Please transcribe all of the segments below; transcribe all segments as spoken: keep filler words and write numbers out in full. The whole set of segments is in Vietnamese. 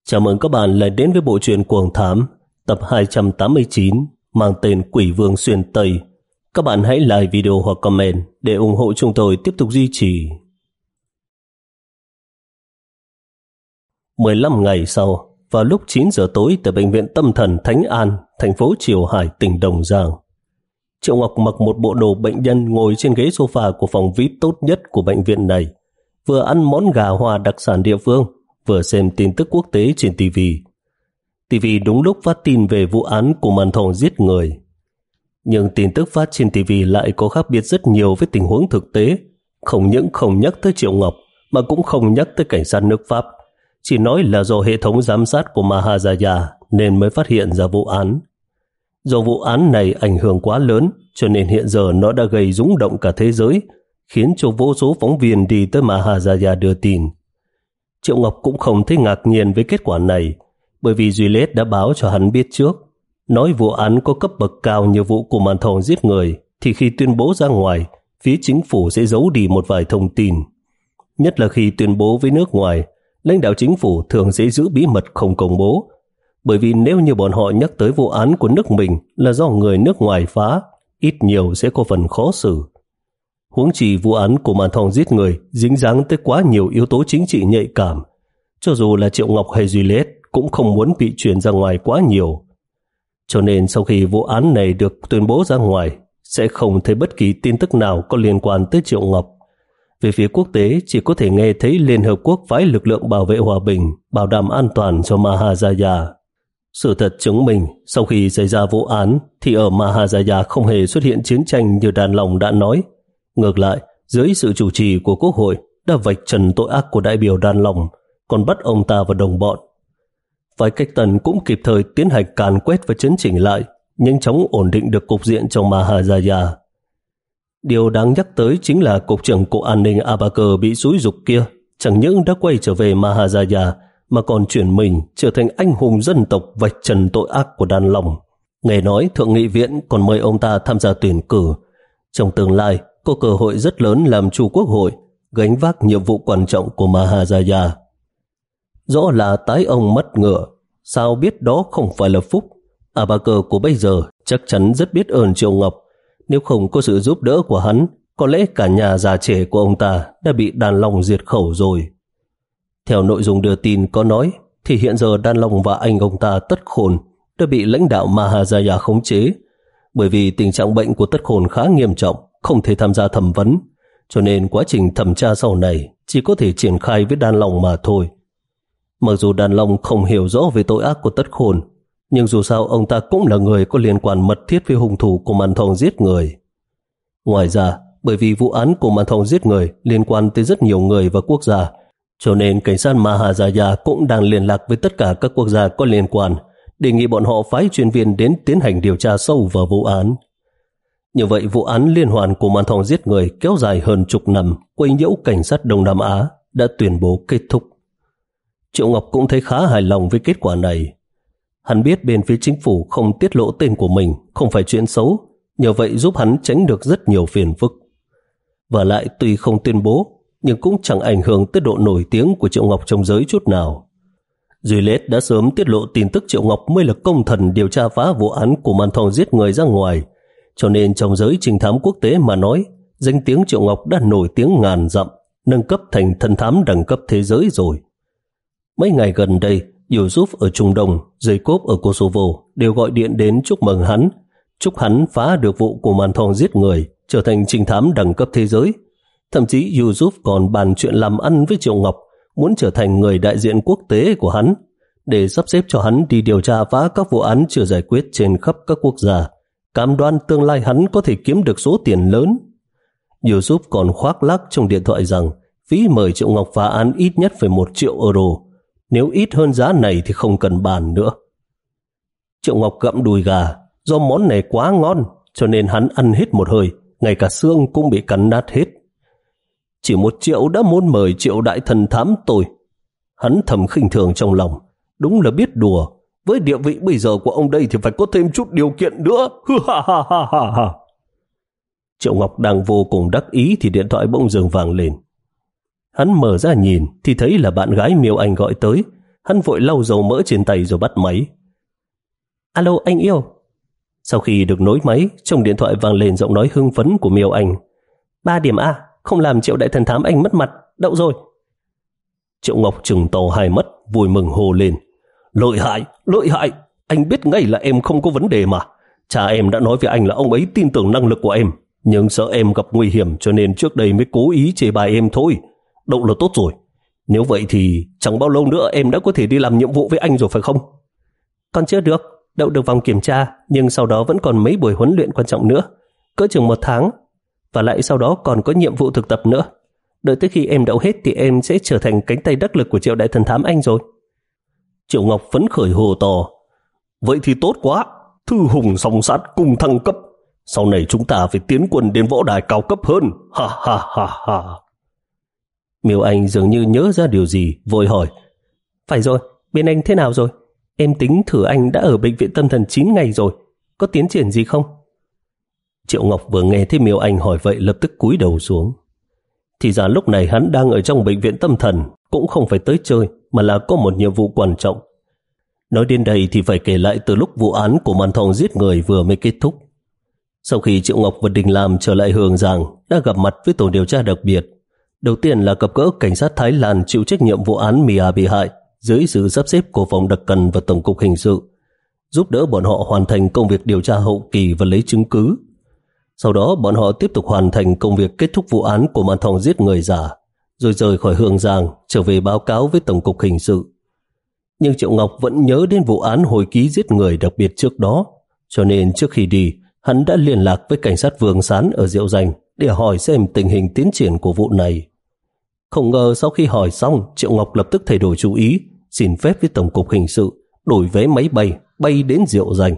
Chào mừng các bạn lại đến với bộ truyện Cuồng Thám tập hai trăm tám mươi chín mang tên Quỷ Vương Xuyên Tây. Các bạn hãy like video hoặc comment để ủng hộ chúng tôi tiếp tục duy trì. mười lăm ngày sau, vào lúc chín giờ tối tại bệnh viện tâm thần Thánh An, thành phố Triều Hải, tỉnh Đồng Giang, Triệu Ngọc mặc một bộ đồ bệnh nhân ngồi trên ghế sofa của phòng vi ai pi tốt nhất của bệnh viện này, vừa ăn món gà hoa đặc sản địa phương, vừa xem tin tức quốc tế trên ti vi. ti vi đúng lúc phát tin về vụ án của màn thầu giết người. Nhưng tin tức phát trên ti vi lại có khác biệt rất nhiều với tình huống thực tế, không những không nhắc tới Triệu Ngọc mà cũng không nhắc tới cảnh sát nước Pháp, chỉ nói là do hệ thống giám sát của Maharaja nên mới phát hiện ra vụ án. Do vụ án này ảnh hưởng quá lớn cho nên hiện giờ nó đã gây rúng động cả thế giới, khiến cho vô số phóng viên đi tới Maharaja đưa tin. Triệu Ngọc cũng không thấy ngạc nhiên với kết quả này, bởi vì Juliet đã báo cho hắn biết trước. Nói vụ án có cấp bậc cao như vụ của màn thầu giết người thì khi tuyên bố ra ngoài, phía chính phủ sẽ giấu đi một vài thông tin. Nhất là khi tuyên bố với nước ngoài, lãnh đạo chính phủ thường sẽ giữ bí mật không công bố, bởi vì nếu như bọn họ nhắc tới vụ án của nước mình là do người nước ngoài phá, ít nhiều sẽ có phần khó xử. Huống chi vụ án của màn thầu giết người dính dáng tới quá nhiều yếu tố chính trị nhạy cảm, cho dù là Triệu Ngọc hay Juliet cũng không muốn bị truyền ra ngoài quá nhiều. Cho nên sau khi vụ án này được tuyên bố ra ngoài, sẽ không thấy bất kỳ tin tức nào có liên quan tới Triệu Ngọc. Về phía quốc tế chỉ có thể nghe thấy Liên Hợp Quốc phái lực lượng bảo vệ hòa bình, bảo đảm an toàn cho Maharaja. Sự thật chứng minh, sau khi xảy ra vụ án thì ở Maharaja không hề xuất hiện chiến tranh như đàn lòng đã nói. Ngược lại, dưới sự chủ trì của Quốc hội đã vạch trần tội ác của đại biểu đàn lòng, còn bắt ông ta và đồng bọn. Phái Cách Tân cũng kịp thời tiến hành càn quét và chấn chỉnh lại, nhanh chóng ổn định được cục diện trong Maharaja. Điều đáng nhắc tới chính là Cục trưởng Cục An ninh Abaker bị xúi giục kia chẳng những đã quay trở về Maharaja mà còn chuyển mình trở thành anh hùng dân tộc vạch trần tội ác của đàn lòng. Nghe nói Thượng nghị viện còn mời ông ta tham gia tuyển cử. Trong tương lai, có cơ hội rất lớn làm chủ quốc hội, gánh vác nhiệm vụ quan trọng của Maharaja. Rõ là tái ông mất ngựa, sao biết đó không phải là phúc. Abaker của bây giờ chắc chắn rất biết ơn Triệu Ngọc. Nếu không có sự giúp đỡ của hắn, có lẽ cả nhà già trẻ của ông ta đã bị đàn long diệt khẩu rồi. Theo nội dung đưa tin có nói, thì hiện giờ đàn long và anh ông ta Tất Khôn đã bị lãnh đạo Maharaja khống chế, bởi vì tình trạng bệnh của Tất Khôn khá nghiêm trọng, không thể tham gia thẩm vấn, cho nên quá trình thẩm tra sau này chỉ có thể triển khai với đàn long mà thôi. Mặc dù đàn long không hiểu rõ về tội ác của Tất Khôn, nhưng dù sao ông ta cũng là người có liên quan mật thiết với hung thủ của màn thầu giết người. Ngoài ra, bởi vì vụ án của màn thầu giết người liên quan tới rất nhiều người và quốc gia, cho nên cảnh sát Maharaja cũng đang liên lạc với tất cả các quốc gia có liên quan, đề nghị bọn họ phái chuyên viên đến tiến hành điều tra sâu vào vụ án. Như vậy, vụ án liên hoàn của màn thầu giết người kéo dài hơn chục năm, quấy nhiễu cảnh sát Đông Nam Á đã tuyên bố kết thúc. Triệu Ngọc cũng thấy khá hài lòng với kết quả này. Hắn biết bên phía chính phủ không tiết lộ tên của mình không phải chuyện xấu, nhờ vậy giúp hắn tránh được rất nhiều phiền phức. Và lại tuy không tuyên bố, nhưng cũng chẳng ảnh hưởng tới độ nổi tiếng của Triệu Ngọc trong giới chút nào. Juliet đã sớm tiết lộ tin tức Triệu Ngọc mới là công thần điều tra phá vụ án của màn thầu giết người ra ngoài, cho nên trong giới trinh thám quốc tế mà nói, danh tiếng Triệu Ngọc đã nổi tiếng ngàn dặm, nâng cấp thành thần thám đẳng cấp thế giới rồi. Mấy ngày gần đây, Yusuf ở Trung Đông, Jacob ở Kosovo đều gọi điện đến chúc mừng hắn, chúc hắn phá được vụ của màn thầu giết người, trở thành trinh thám đẳng cấp thế giới. Thậm chí Yusuf còn bàn chuyện làm ăn với Triệu Ngọc, muốn trở thành người đại diện quốc tế của hắn, để sắp xếp cho hắn đi điều tra phá các vụ án chưa giải quyết trên khắp các quốc gia, cam đoan tương lai hắn có thể kiếm được số tiền lớn. Yusuf còn khoác lác trong điện thoại rằng phí mời Triệu Ngọc phá án ít nhất phải một triệu euro, nếu ít hơn giá này thì không cần bàn nữa. Triệu Ngọc gặm đùi gà, do món này quá ngon cho nên hắn ăn hết một hơi, ngay cả xương cũng bị cắn nát hết. Chỉ một triệu đã muốn mời Triệu đại thần thám tôi. Hắn thầm khinh thường trong lòng, đúng là biết đùa, với địa vị bây giờ của ông đây thì phải có thêm chút điều kiện nữa. Triệu Ngọc đang vô cùng đắc ý thì điện thoại bỗng dừng vang lên. Hắn mở ra nhìn thì thấy là bạn gái Miêu Anh gọi tới. Hắn vội lau dầu mỡ trên tay rồi bắt máy. Alo anh yêu. Sau khi được nối máy, trong điện thoại vang lên giọng nói hưng phấn của Miêu Anh. Ba điểm A, không làm Triệu đại thần thám anh mất mặt, đậu rồi. Triệu Ngọc trừng to hai mắt, vui mừng hô lên. Lợi hại, lợi hại, anh biết ngay là em không có vấn đề mà. Cha em đã nói với anh là ông ấy tin tưởng năng lực của em, nhưng sợ em gặp nguy hiểm cho nên trước đây mới cố ý chê bai em thôi. Đậu là tốt rồi. Nếu vậy thì chẳng bao lâu nữa em đã có thể đi làm nhiệm vụ với anh rồi phải không? Còn chưa được, đậu được vòng kiểm tra, nhưng sau đó vẫn còn mấy buổi huấn luyện quan trọng nữa, cỡ chừng một tháng. Và lại sau đó còn có nhiệm vụ thực tập nữa. Đợi tới khi em đậu hết thì em sẽ trở thành cánh tay đắc lực của Triệu đại thần thám anh rồi. Triệu Ngọc phấn khởi hồ to. Vậy thì tốt quá, thư hùng song sát cùng thăng cấp. Sau này chúng ta phải tiến quân đến võ đài cao cấp hơn. Ha ha ha ha. Miêu Anh dường như nhớ ra điều gì, vội hỏi. Phải rồi, bên anh thế nào rồi? Em tính thử anh đã ở bệnh viện tâm thần chín ngày rồi, có tiến triển gì không? Triệu Ngọc vừa nghe thấy Miêu Anh hỏi vậy lập tức cúi đầu xuống. Thì ra lúc này hắn đang ở trong bệnh viện tâm thần, cũng không phải tới chơi mà là có một nhiệm vụ quan trọng. Nói đến đây thì phải kể lại từ lúc vụ án của màn thòng giết người vừa mới kết thúc. Sau khi Triệu Ngọc và Đình Lam trở lại Hương Giang, đã gặp mặt với tổ điều tra đặc biệt. Đầu tiên là gặp gỡ cảnh sát Thái Lan chịu trách nhiệm vụ án Mia bị hại dưới sự sắp xếp của phòng đặc cần và tổng cục hình sự, giúp đỡ bọn họ hoàn thành công việc điều tra hậu kỳ và lấy chứng cứ. Sau đó bọn họ tiếp tục hoàn thành công việc kết thúc vụ án của màn thòng giết người giả, rồi rời khỏi Hương Giang trở về báo cáo với tổng cục hình sự. Nhưng Triệu Ngọc vẫn nhớ đến vụ án hồi ký giết người đặc biệt trước đó, cho nên trước khi đi, hắn đã liên lạc với cảnh sát Vương Sán ở Diệu Dành để hỏi xem tình hình tiến triển của vụ này. Không ngờ sau khi hỏi xong, Triệu Ngọc lập tức thay đổi chú ý, xin phép với tổng cục hình sự đổi vé máy bay bay đến Diệu Dành.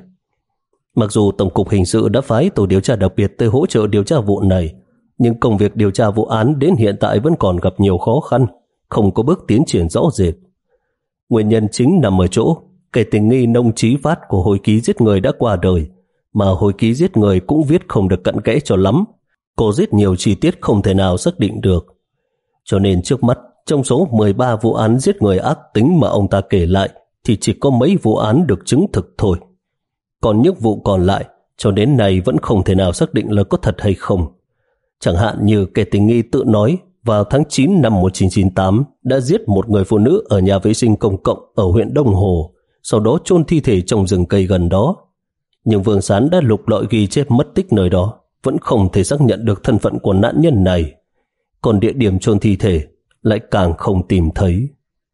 Mặc dù tổng cục hình sự đã phái tổ điều tra đặc biệt tới hỗ trợ điều tra vụ này, nhưng công việc điều tra vụ án đến hiện tại vẫn còn gặp nhiều khó khăn, không có bước tiến triển rõ rệt. Nguyên nhân chính nằm ở chỗ kẻ tình nghi Nông Chí Phát của hồi ký giết người đã qua đời, mà hồi ký giết người cũng viết không được cặn kẽ cho lắm, có rất nhiều chi tiết không thể nào xác định được. Cho nên trước mắt, trong số mười ba vụ án giết người ác tính mà ông ta kể lại thì chỉ có mấy vụ án được chứng thực thôi. Còn những vụ còn lại cho đến nay vẫn không thể nào xác định là có thật hay không. Chẳng hạn như kẻ tình nghi tự nói vào tháng chín năm một nghìn chín trăm chín mươi tám đã giết một người phụ nữ ở nhà vệ sinh công cộng ở huyện Đông Hồ, sau đó chôn thi thể trong rừng cây gần đó. Nhưng Vương Sán đã lục lọi ghi chép mất tích nơi đó, vẫn không thể xác nhận được thân phận của nạn nhân này. Còn địa điểm chôn thi thể lại càng không tìm thấy.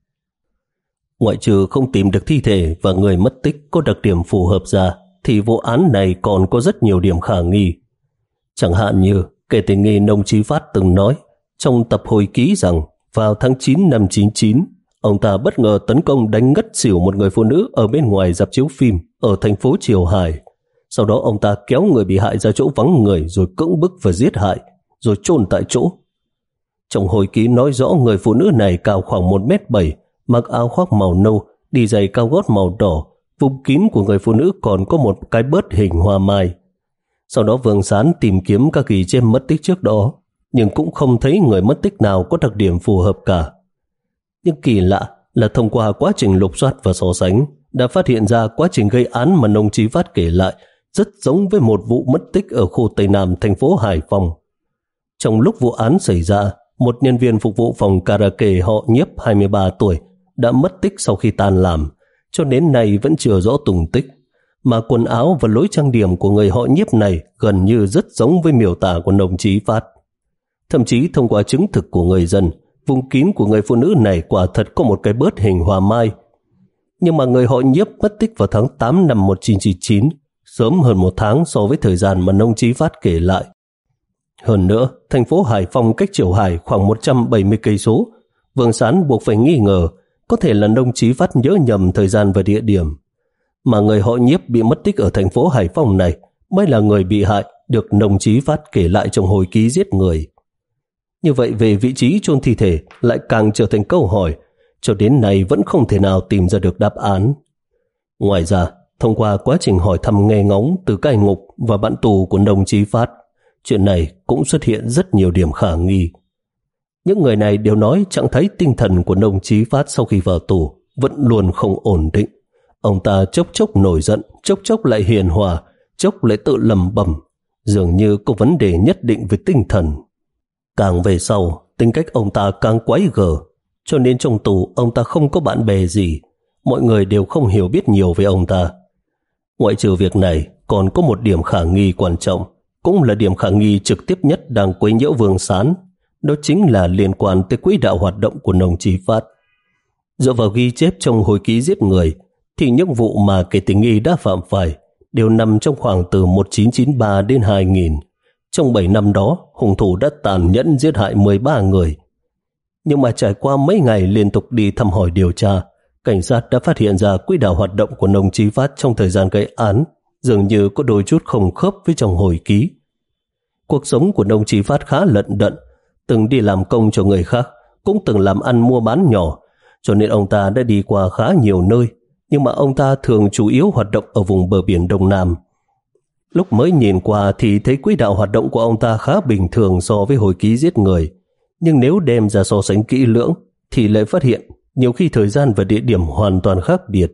Ngoại trừ không tìm được thi thể và người mất tích có đặc điểm phù hợp ra, thì vụ án này còn có rất nhiều điểm khả nghi. Chẳng hạn như kẻ tình nghi Nông Chí Phát từng nói trong tập hồi ký rằng vào tháng chín năm chín mươi chín, ông ta bất ngờ tấn công đánh ngất xỉu một người phụ nữ ở bên ngoài rạp chiếu phim ở thành phố Triều Hải. Sau đó ông ta kéo người bị hại ra chỗ vắng người rồi cưỡng bức và giết hại, rồi chôn tại chỗ. Trong hồi ký nói rõ người phụ nữ này cao khoảng một mét bảy, mặc áo khoác màu nâu, đi giày cao gót màu đỏ, vùng kín của người phụ nữ còn có một cái bớt hình hoa mai. Sau đó Vương Sán tìm kiếm các ghi chép mất tích trước đó, nhưng cũng không thấy người mất tích nào có đặc điểm phù hợp cả. Nhưng kỳ lạ là thông qua quá trình lục soát và so sánh, đã phát hiện ra quá trình gây án mà Nông Chí Phát kể lại rất giống với một vụ mất tích ở khu Tây Nam thành phố Hải Phòng. Trong lúc vụ án xảy ra, một nhân viên phục vụ phòng karaoke họ Nhiếp hai mươi ba tuổi đã mất tích sau khi tan làm, cho đến nay vẫn chưa rõ tung tích, mà quần áo và lối trang điểm của người họ Nhiếp này gần như rất giống với miêu tả của Nông Chí Phát. Thậm chí thông qua chứng thực của người dân, vùng kín của người phụ nữ này quả thật có một cái bớt hình hoa mai. Nhưng mà người họ Nhiếp mất tích vào tháng tám năm một nghìn chín trăm chín mươi chín, sớm hơn một tháng so với thời gian mà Nông Chí Phát kể lại. Hơn nữa, thành phố Hải Phòng cách Triều Hải khoảng một trăm bảy mươi cây số. Vương Sán buộc phải nghi ngờ có thể là Nông Chí Phát nhớ nhầm thời gian và địa điểm. Mà người họ Nhiếp bị mất tích ở thành phố Hải Phòng này mới là người bị hại được Nông Chí Phát kể lại trong hồi ký giết người. Như vậy về vị trí chôn thi thể lại càng trở thành câu hỏi, cho đến nay vẫn không thể nào tìm ra được đáp án. Ngoài ra, thông qua quá trình hỏi thăm nghe ngóng từ cai ngục và bạn tù của Nông Chí Phát, chuyện này cũng xuất hiện rất nhiều điểm khả nghi. Những người này đều nói trạng thái tinh thần của Nông Chí Phát sau khi vào tù vẫn luôn không ổn định. Ông ta chốc chốc nổi giận, chốc chốc lại hiền hòa, chốc lại tự lẩm bẩm, dường như có vấn đề nhất định về tinh thần. Càng về sau, tính cách ông ta càng quái gở, cho nên trong tù ông ta không có bạn bè gì, mọi người đều không hiểu biết nhiều về ông ta. Ngoại trừ việc này, còn có một điểm khả nghi quan trọng, cũng là điểm khả nghi trực tiếp nhất đang quấy nhiễu Vương Sán, đó chính là liên quan tới quỹ đạo hoạt động của Nông Chí Phát. Dựa vào ghi chép trong hồi ký giết người, thì những vụ mà kẻ tình nghi đã phạm phải đều nằm trong khoảng từ một nghìn chín trăm chín mươi ba đến hai nghìn. Trong bảy năm đó, hung thủ đã tàn nhẫn giết hại mười ba người. Nhưng mà trải qua mấy ngày liên tục đi thăm hỏi điều tra, cảnh sát đã phát hiện ra quỹ đạo hoạt động của Nông Chí Phát trong thời gian gây án dường như có đôi chút không khớp với trong hồi ký. Cuộc sống của Nông Chí Phát khá lận đận, từng đi làm công cho người khác, cũng từng làm ăn mua bán nhỏ, cho nên ông ta đã đi qua khá nhiều nơi, nhưng mà ông ta thường chủ yếu hoạt động ở vùng bờ biển Đông Nam. Lúc mới nhìn qua thì thấy quỹ đạo hoạt động của ông ta khá bình thường so với hồi ký giết người, nhưng nếu đem ra so sánh kỹ lưỡng thì lại phát hiện nhiều khi thời gian và địa điểm hoàn toàn khác biệt.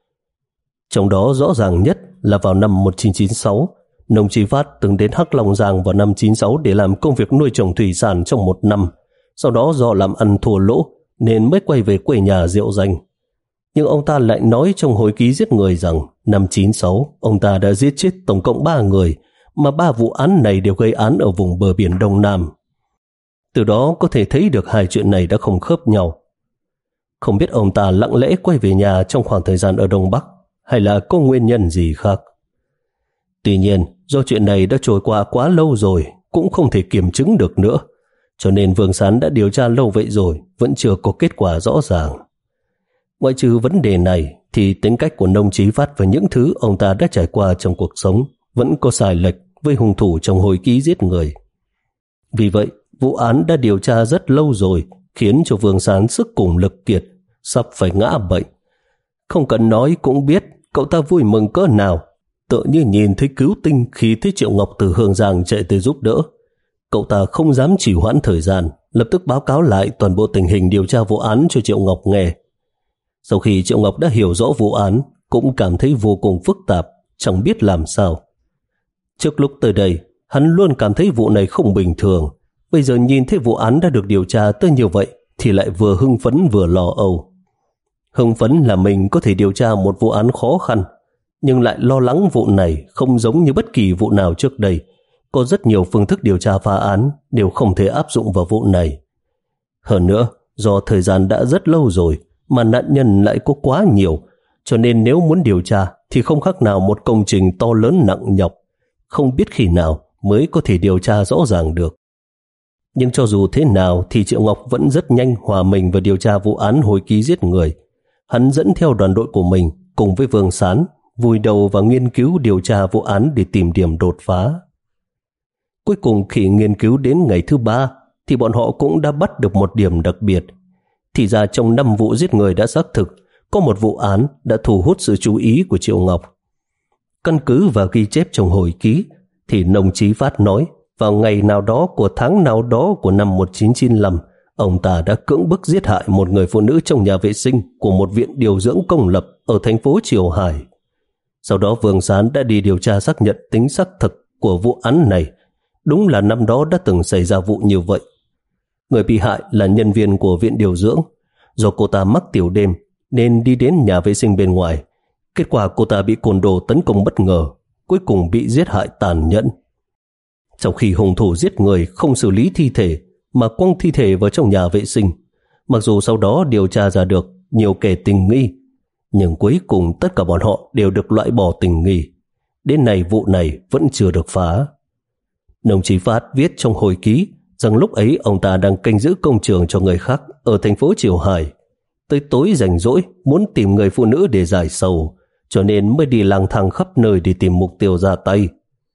Trong đó rõ ràng nhất là vào năm một nghìn chín trăm chín mươi sáu, Nông Chí Phát từng đến Hắc Long Giang vào năm chín mươi sáu để làm công việc nuôi trồng thủy sản trong một năm, sau đó do làm ăn thua lỗ nên mới quay về quê nhà Diệu Danh. Nhưng ông ta lại nói trong hồi ký giết người rằng năm chín mươi sáu ông ta đã giết chết tổng cộng ba người, mà ba vụ án này đều gây án ở vùng bờ biển Đông Nam. Từ đó có thể thấy được hai chuyện này đã không khớp nhau. Không biết ông ta lặng lẽ quay về nhà trong khoảng thời gian ở Đông Bắc, hay là có nguyên nhân gì khác. Tuy nhiên, do chuyện này đã trôi qua quá lâu rồi, cũng không thể kiểm chứng được nữa, cho nên Vương Sán đã điều tra lâu vậy rồi, vẫn chưa có kết quả rõ ràng. Ngoại trừ vấn đề này, thì tính cách của Nông Chí Phát và những thứ ông ta đã trải qua trong cuộc sống vẫn có sai lệch với hung thủ trong hồi ký giết người. Vì vậy, vụ án đã điều tra rất lâu rồi, khiến cho Vương Sán sức cùng lực kiệt, sắp phải ngã bệnh. Không cần nói cũng biết cậu ta vui mừng cỡ nào, tựa như nhìn thấy cứu tinh khi thấy Triệu Ngọc từ Hương Giang chạy tới giúp đỡ. Cậu ta không dám trì hoãn thời gian, lập tức báo cáo lại toàn bộ tình hình điều tra vụ án cho Triệu Ngọc nghe. Sau khi Triệu Ngọc đã hiểu rõ vụ án, cũng cảm thấy vô cùng phức tạp, chẳng biết làm sao. Trước lúc tới đây, hắn luôn cảm thấy vụ này không bình thường. Bây giờ nhìn thấy vụ án đã được điều tra tới như vậy, thì lại vừa hưng phấn vừa lo âu. Hưng phấn là mình có thể điều tra một vụ án khó khăn, nhưng lại lo lắng vụ này không giống như bất kỳ vụ nào trước đây. Có rất nhiều phương thức điều tra phá án đều không thể áp dụng vào vụ này. Hơn nữa, do thời gian đã rất lâu rồi, mà nạn nhân lại có quá nhiều, cho nên nếu muốn điều tra thì không khác nào một công trình to lớn nặng nhọc, không biết khi nào mới có thể điều tra rõ ràng được. Nhưng cho dù thế nào thì Triệu Ngọc vẫn rất nhanh hòa mình vào điều tra vụ án hồi ký giết người. Hắn dẫn theo đoàn đội của mình cùng với Vương Sán vùi đầu và nghiên cứu điều tra vụ án để tìm điểm đột phá. Cuối cùng khi nghiên cứu đến ngày thứ ba thì bọn họ cũng đã bắt được một điểm đặc biệt. Thì ra trong năm vụ giết người đã xác thực, có một vụ án đã thu hút sự chú ý của Triệu Ngọc. Căn cứ và ghi chép trong hồi ký thì Nông Chí Phát nói vào ngày nào đó của tháng nào đó của năm một nghìn chín trăm chín mươi lăm, ông ta đã cưỡng bức giết hại một người phụ nữ trong nhà vệ sinh của một viện điều dưỡng công lập ở thành phố Triều Hải. Sau đó Vương Sán đã đi điều tra xác nhận tính xác thực của vụ án này. Đúng là năm đó đã từng xảy ra vụ như vậy. Người bị hại là nhân viên của viện điều dưỡng. Do cô ta mắc tiểu đêm nên đi đến nhà vệ sinh bên ngoài. Kết quả cô ta bị côn đồ tấn công bất ngờ, cuối cùng bị giết hại tàn nhẫn. Trong khi hung thủ giết người không xử lý thi thể mà quăng thi thể vào trong nhà vệ sinh, mặc dù sau đó điều tra ra được nhiều kẻ tình nghi, nhưng cuối cùng tất cả bọn họ đều được loại bỏ tình nghi. Đến nay vụ này vẫn chưa được phá. Nông Chí Phát viết trong hồi ký rằng lúc ấy ông ta đang canh giữ công trường cho người khác ở thành phố Triều Hải. Tới tối rảnh rỗi muốn tìm người phụ nữ để giải sầu, cho nên mới đi lang thang khắp nơi để tìm mục tiêu ra tay.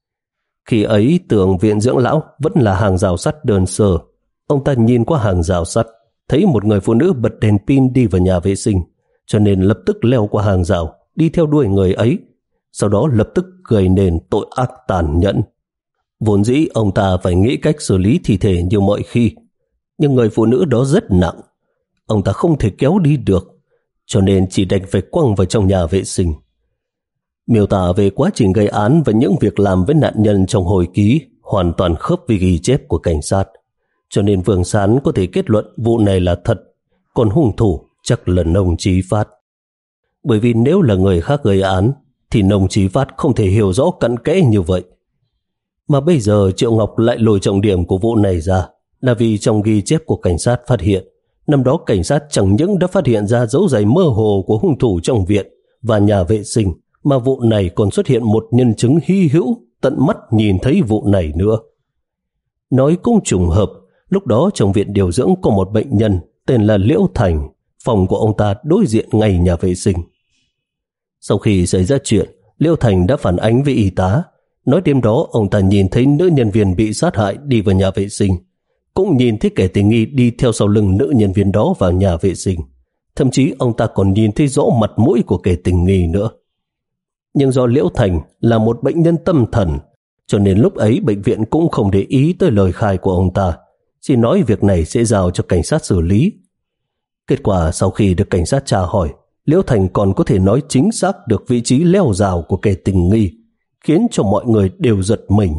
Khi ấy tưởng viện dưỡng lão vẫn là hàng rào sắt đơn sơ. Ông ta nhìn qua hàng rào sắt, thấy một người phụ nữ bật đèn pin đi vào nhà vệ sinh, cho nên lập tức leo qua hàng rào, đi theo đuôi người ấy, sau đó lập tức gây nên tội ác tàn nhẫn. Vốn dĩ ông ta phải nghĩ cách xử lý thi thể như mọi khi, nhưng người phụ nữ đó rất nặng, ông ta không thể kéo đi được, cho nên chỉ đành phải quăng vào trong nhà vệ sinh. Miêu tả về quá trình gây án và những việc làm với nạn nhân trong hồi ký hoàn toàn khớp với ghi chép của cảnh sát, cho nên Vương Sán có thể kết luận vụ này là thật, còn hung thủ chắc là Nông Chí Phát. Bởi vì nếu là người khác gây án thì Nông Chí Phát không thể hiểu rõ cặn kẽ như vậy. Mà bây giờ Triệu Ngọc lại lôi trọng điểm của vụ này ra là vì trong ghi chép của cảnh sát phát hiện, năm đó cảnh sát chẳng những đã phát hiện ra dấu giày mơ hồ của hung thủ trong viện và nhà vệ sinh, mà vụ này còn xuất hiện một nhân chứng hy hữu tận mắt nhìn thấy vụ này nữa. Nói cũng trùng hợp, lúc đó trong viện điều dưỡng có một bệnh nhân tên là Liễu Thành, phòng của ông ta đối diện ngay nhà vệ sinh. Sau khi xảy ra chuyện, Liễu Thành đã phản ánh với y tá, nói đêm đó ông ta nhìn thấy nữ nhân viên bị sát hại đi vào nhà vệ sinh, cũng nhìn thấy kẻ tình nghi đi theo sau lưng nữ nhân viên đó vào nhà vệ sinh. Thậm chí ông ta còn nhìn thấy rõ mặt mũi của kẻ tình nghi nữa. Nhưng do Liễu Thành là một bệnh nhân tâm thần, cho nên lúc ấy bệnh viện cũng không để ý tới lời khai của ông ta, chỉ nói việc này sẽ giao cho cảnh sát xử lý. Kết quả sau khi được cảnh sát tra hỏi, Liễu Thành còn có thể nói chính xác được vị trí leo rào của kẻ tình nghi, khiến cho mọi người đều giật mình.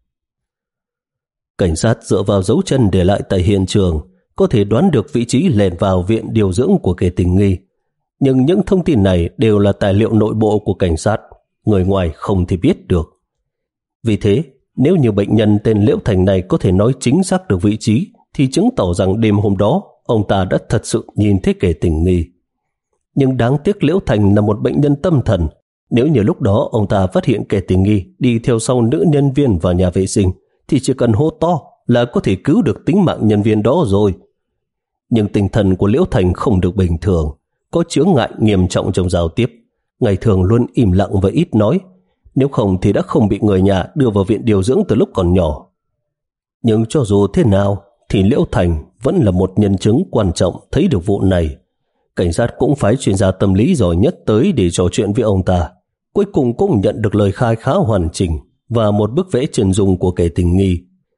Cảnh sát dựa vào dấu chân để lại tại hiện trường, có thể đoán được vị trí lèn vào viện điều dưỡng của kẻ tình nghi. Nhưng những thông tin này đều là tài liệu nội bộ của cảnh sát, người ngoài không thể biết được. Vì thế, nếu như bệnh nhân tên Liễu Thành này có thể nói chính xác được vị trí, thì chứng tỏ rằng đêm hôm đó ông ta đã thật sự nhìn thấy kẻ tình nghi. Nhưng đáng tiếc Liễu Thành là một bệnh nhân tâm thần. Nếu như lúc đó ông ta phát hiện kẻ tình nghi đi theo sau nữ nhân viên vào nhà vệ sinh, thì chỉ cần hô to là có thể cứu được tính mạng nhân viên đó rồi. Nhưng tinh thần của Liễu Thành không được bình thường, có chướng ngại nghiêm trọng trong giao tiếp, ngày thường luôn im lặng và ít nói, nếu không thì đã không bị người nhà đưa vào viện điều dưỡng từ lúc còn nhỏ. Nhưng cho dù thế nào thì Liễu Thành vẫn là một nhân chứng quan trọng thấy được vụ này. Cảnh sát cũng phái chuyên gia tâm lý giỏi nhất tới để trò chuyện với ông ta. Cuối cùng cũng nhận được lời khai khá hoàn chỉnh và một bức vẽ chân dung của kẻ tình nghi.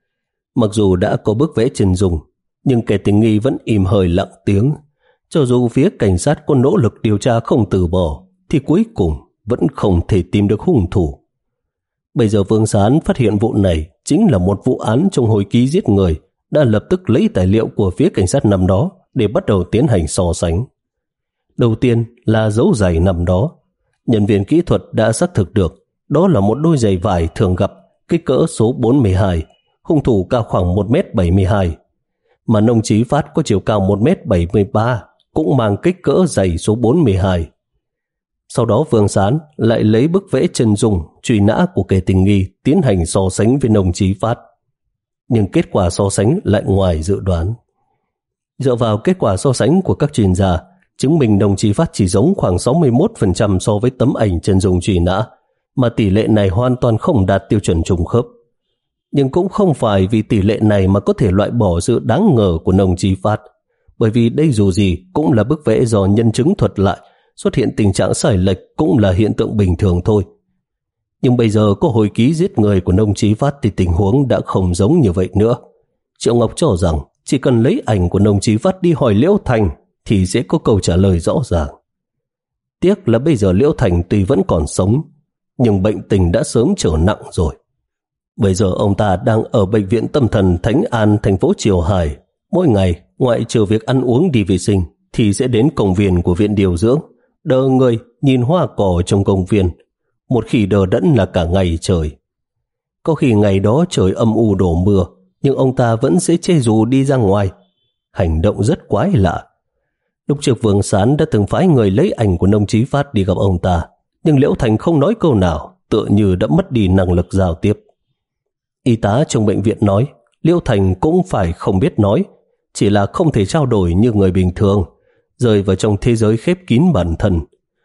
Mặc dù đã có bức vẽ chân dung, nhưng kẻ tình nghi vẫn im hơi lặng tiếng. Cho dù phía cảnh sát có nỗ lực điều tra không từ bỏ, thì cuối cùng vẫn không thể tìm được hung thủ. Bây giờ Vương Sán phát hiện vụ này chính là một vụ án trong hồi ký giết người, đã lập tức lấy tài liệu của phía cảnh sát năm đó để bắt đầu tiến hành so sánh. Đầu tiên là dấu giày năm đó. Nhân viên kỹ thuật đã xác thực được đó là một đôi giày vải thường gặp, kích cỡ số bốn mươi hai, hung thủ cao khoảng một mét bảy mươi hai, mà Nông Chí Phát có chiều cao một mét bảy mươi ba, cũng mang kích cỡ giày số bốn mươi hai. Sau đó Vương Sán lại lấy bức vẽ chân dung truy nã của kẻ tình nghi tiến hành so sánh với Nông Chí Phát. Nhưng kết quả so sánh lại ngoài dự đoán. Dựa vào kết quả so sánh của các chuyên gia, chứng minh Nông Chí Phát chỉ giống khoảng sáu mươi mốt phần trăm so với tấm ảnh chân dung truy nã, mà tỷ lệ này hoàn toàn không đạt tiêu chuẩn trùng khớp. Nhưng cũng không phải vì tỷ lệ này mà có thể loại bỏ sự đáng ngờ của Nông Chí Phát, bởi vì đây dù gì cũng là bức vẽ do nhân chứng thuật lại, xuất hiện tình trạng sai lệch cũng là hiện tượng bình thường thôi. Nhưng bây giờ có hồi ký giết người của Nông Chí Phát thì tình huống đã không giống như vậy nữa. Triệu Ngọc cho rằng chỉ cần lấy ảnh của Nông Chí Phát đi hỏi Liễu Thành thì sẽ có câu trả lời rõ ràng. Tiếc là bây giờ Liễu Thành tuy vẫn còn sống, nhưng bệnh tình đã sớm trở nặng rồi. Bây giờ ông ta đang ở bệnh viện tâm thần Thánh An, thành phố Triều Hải. Mỗi ngày, ngoại trừ việc ăn uống đi vệ sinh, thì sẽ đến công viên của viện điều dưỡng, đờ người nhìn hoa cỏ trong công viên. Một khi đờ đẫn là cả ngày trời. Có khi ngày đó trời âm u đổ mưa, nhưng ông ta vẫn sẽ che dù đi ra ngoài. Hành động rất quái lạ. Lúc trước Vương Sán đã từng phái người lấy ảnh của Nông Chí Phát đi gặp ông ta, nhưng Liễu Thành không nói câu nào, tựa như đã mất đi năng lực giao tiếp. Y tá trong bệnh viện nói Liễu Thành cũng phải không biết nói, chỉ là không thể trao đổi như người bình thường, rơi vào trong thế giới khép kín bản thân.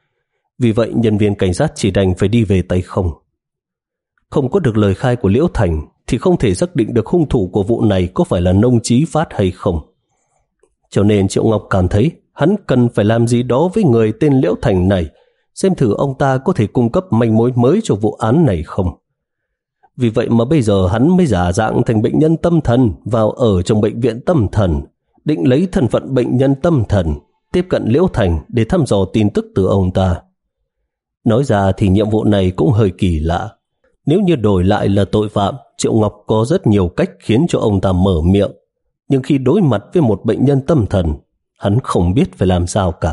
Vì vậy nhân viên cảnh sát chỉ đành phải đi về tay không. Không có được lời khai của Liễu Thành thì không thể xác định được hung thủ của vụ này có phải là Nông Chí Phát hay không. Cho nên Triệu Ngọc cảm thấy hắn cần phải làm gì đó với người tên Liễu Thành này, xem thử ông ta có thể cung cấp manh mối mới cho vụ án này không. Vì vậy mà bây giờ hắn mới giả dạng thành bệnh nhân tâm thần vào ở trong bệnh viện tâm thần, định lấy thân phận bệnh nhân tâm thần tiếp cận Liễu Thành để thăm dò tin tức từ ông ta. Nói ra thì nhiệm vụ này cũng hơi kỳ lạ. Nếu như đổi lại là tội phạm, Triệu Ngọc có rất nhiều cách khiến cho ông ta mở miệng. Nhưng khi đối mặt với một bệnh nhân tâm thần, hắn không biết phải làm sao cả.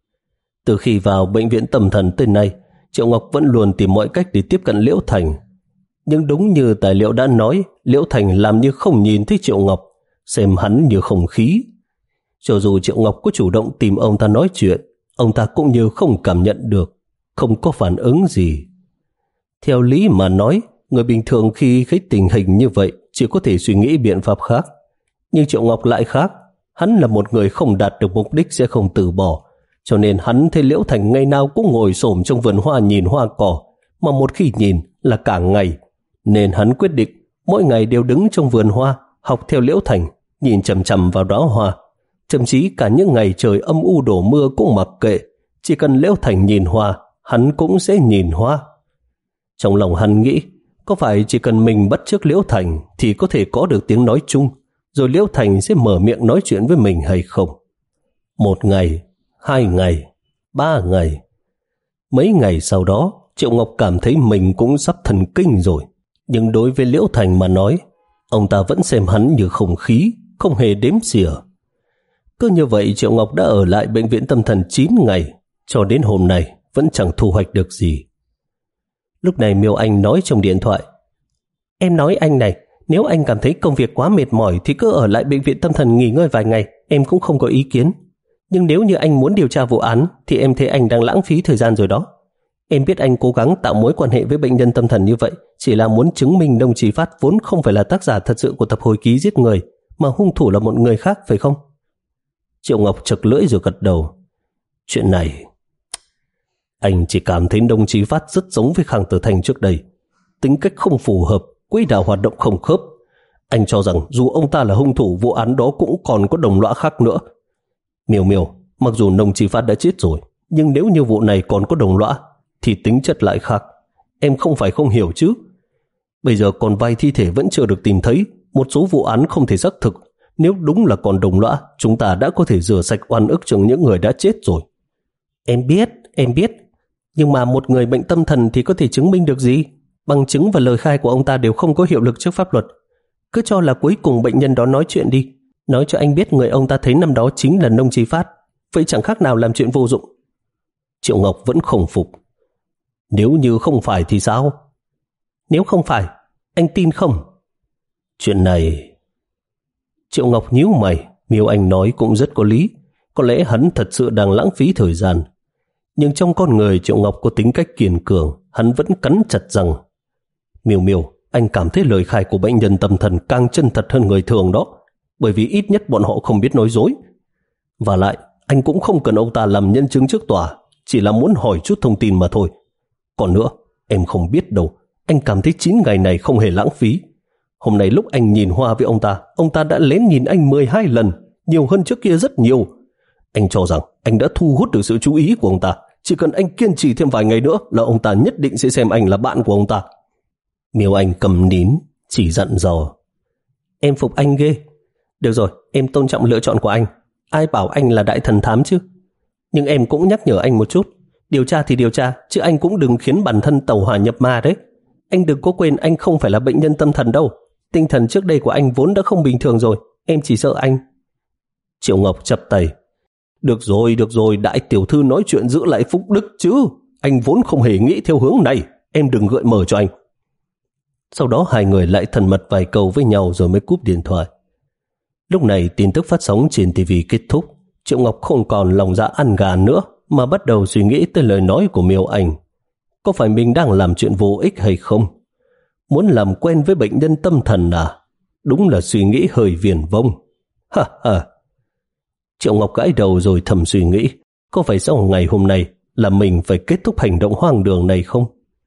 Từ khi vào bệnh viện tâm thần tới nay, Triệu Ngọc vẫn luôn tìm mọi cách để tiếp cận Liễu Thành. Nhưng đúng như tài liệu đã nói, Liễu Thành làm như không nhìn thấy Triệu Ngọc, xem hắn như không khí. Cho dù Triệu Ngọc có chủ động tìm ông ta nói chuyện, ông ta cũng như không cảm nhận được, không có phản ứng gì. Theo lý mà nói, người bình thường khi thấy tình hình như vậy chỉ có thể suy nghĩ biện pháp khác. Nhưng Triệu Ngọc lại khác, hắn là một người không đạt được mục đích sẽ không từ bỏ. Cho nên hắn thấy Liễu Thành ngày nào cũng ngồi xổm trong vườn hoa nhìn hoa cỏ, mà một khi nhìn là cả ngày. Nên hắn quyết định mỗi ngày đều đứng trong vườn hoa, học theo Liễu Thành, nhìn chằm chằm vào đóa hoa. Thậm chí cả những ngày trời âm u đổ mưa cũng mặc kệ, chỉ cần Liễu Thành nhìn hoa, hắn cũng sẽ nhìn hoa. Trong lòng hắn nghĩ, có phải chỉ cần mình bắt chước Liễu Thành thì có thể có được tiếng nói chung, rồi Liễu Thành sẽ mở miệng nói chuyện với mình hay không? Một ngày, hai ngày, ba ngày. Mấy ngày sau đó, Triệu Ngọc cảm thấy mình cũng sắp thần kinh rồi. Nhưng đối với Liễu Thành mà nói, ông ta vẫn xem hắn như không khí, không hề đếm xỉa. Cứ như vậy Triệu Ngọc đã ở lại bệnh viện tâm thần chín ngày, cho đến hôm nay vẫn chẳng thu hoạch được gì. Lúc này Miêu Anh nói trong điện thoại, em nói anh này, nếu anh cảm thấy công việc quá mệt mỏi thì cứ ở lại bệnh viện tâm thần nghỉ ngơi vài ngày, em cũng không có ý kiến. Nhưng nếu như anh muốn điều tra vụ án thì em thấy anh đang lãng phí thời gian rồi đó. Em biết anh cố gắng tạo mối quan hệ với bệnh nhân tâm thần như vậy chỉ là muốn chứng minh Nông Chí Phát vốn không phải là tác giả thật sự của tập hồi ký giết người, mà hung thủ là một người khác, phải không? Triệu Ngọc chực lưỡi rồi gật đầu. Chuyện này, anh chỉ cảm thấy Nông Chí Phát rất giống với Khang Tử Thành trước đây. Tính cách không phù hợp, quỹ đạo hoạt động không khớp. Anh cho rằng dù ông ta là hung thủ, vụ án đó cũng còn có đồng lõa khác nữa. Miêu Miêu, mặc dù Nông Chí Phát đã chết rồi, nhưng nếu như vụ này còn có đồng lõa thì tính chất lại khác. Em không phải không hiểu chứ. Bây giờ còn vài thi thể vẫn chưa được tìm thấy, một số vụ án không thể xác thực. Nếu đúng là còn đồng lõa, chúng ta đã có thể rửa sạch oan ức cho những người đã chết rồi. Em biết, em biết. Nhưng mà một người bệnh tâm thần thì có thể chứng minh được gì? Bằng chứng và lời khai của ông ta đều không có hiệu lực trước pháp luật. Cứ cho là cuối cùng bệnh nhân đó nói chuyện đi. Nói cho anh biết người ông ta thấy năm đó chính là Nông Chí Phát. Vậy chẳng khác nào làm chuyện vô dụng. Triệu Ngọc vẫn không phục. Nếu như không phải thì sao? Nếu không phải, anh tin không? Chuyện này... Triệu Ngọc nhíu mày, Miêu Anh nói cũng rất có lý. Có lẽ hắn thật sự đang lãng phí thời gian. Nhưng trong con người Triệu Ngọc có tính cách kiên cường, hắn vẫn cắn chặt rằng: Miêu Miêu, anh cảm thấy lời khai của bệnh nhân tâm thần càng chân thật hơn người thường đó, bởi vì ít nhất bọn họ không biết nói dối. Và lại, anh cũng không cần ông ta làm nhân chứng trước tòa, chỉ là muốn hỏi chút thông tin mà thôi. Còn nữa, em không biết đâu, anh cảm thấy chín ngày này không hề lãng phí. Hôm nay lúc anh nhìn hoa với ông ta, ông ta đã lén nhìn anh mười hai lần, nhiều hơn trước kia rất nhiều. Anh cho rằng anh đã thu hút được sự chú ý của ông ta. Chỉ cần anh kiên trì thêm vài ngày nữa là ông ta nhất định sẽ xem anh là bạn của ông ta. Miêu Anh cầm nín, chỉ dặn dò. Em phục anh ghê. Được rồi, em tôn trọng lựa chọn của anh. Ai bảo anh là đại thần thám chứ? Nhưng em cũng nhắc nhở anh một chút. Điều tra thì điều tra, chứ anh cũng đừng khiến bản thân tàu hỏa nhập ma đấy. Anh đừng có quên anh không phải là bệnh nhân tâm thần đâu. Tinh thần trước đây của anh vốn đã không bình thường rồi. Em chỉ sợ anh. Triệu Ngọc chập tay. Được rồi, được rồi, đại tiểu thư nói chuyện giữ lại phúc đức chứ. Anh vốn không hề nghĩ theo hướng này. Em đừng gợi mở cho anh. Sau đó hai người lại thân mật vài câu với nhau rồi mới cúp điện thoại. Lúc này tin tức phát sóng trên ti vi kết thúc. Triệu Ngọc không còn lòng dạ ăn gà nữa, mà bắt đầu suy nghĩ tới lời nói của Miêu Anh. Có phải mình đang làm chuyện vô ích hay không? Muốn làm quen với bệnh nhân tâm thần à? Đúng là suy nghĩ hơi viển vông. Ha ha. Triệu Ngọc gãi đầu rồi thầm suy nghĩ, có phải sau ngày hôm nay là mình phải kết thúc hành động hoang đường này không?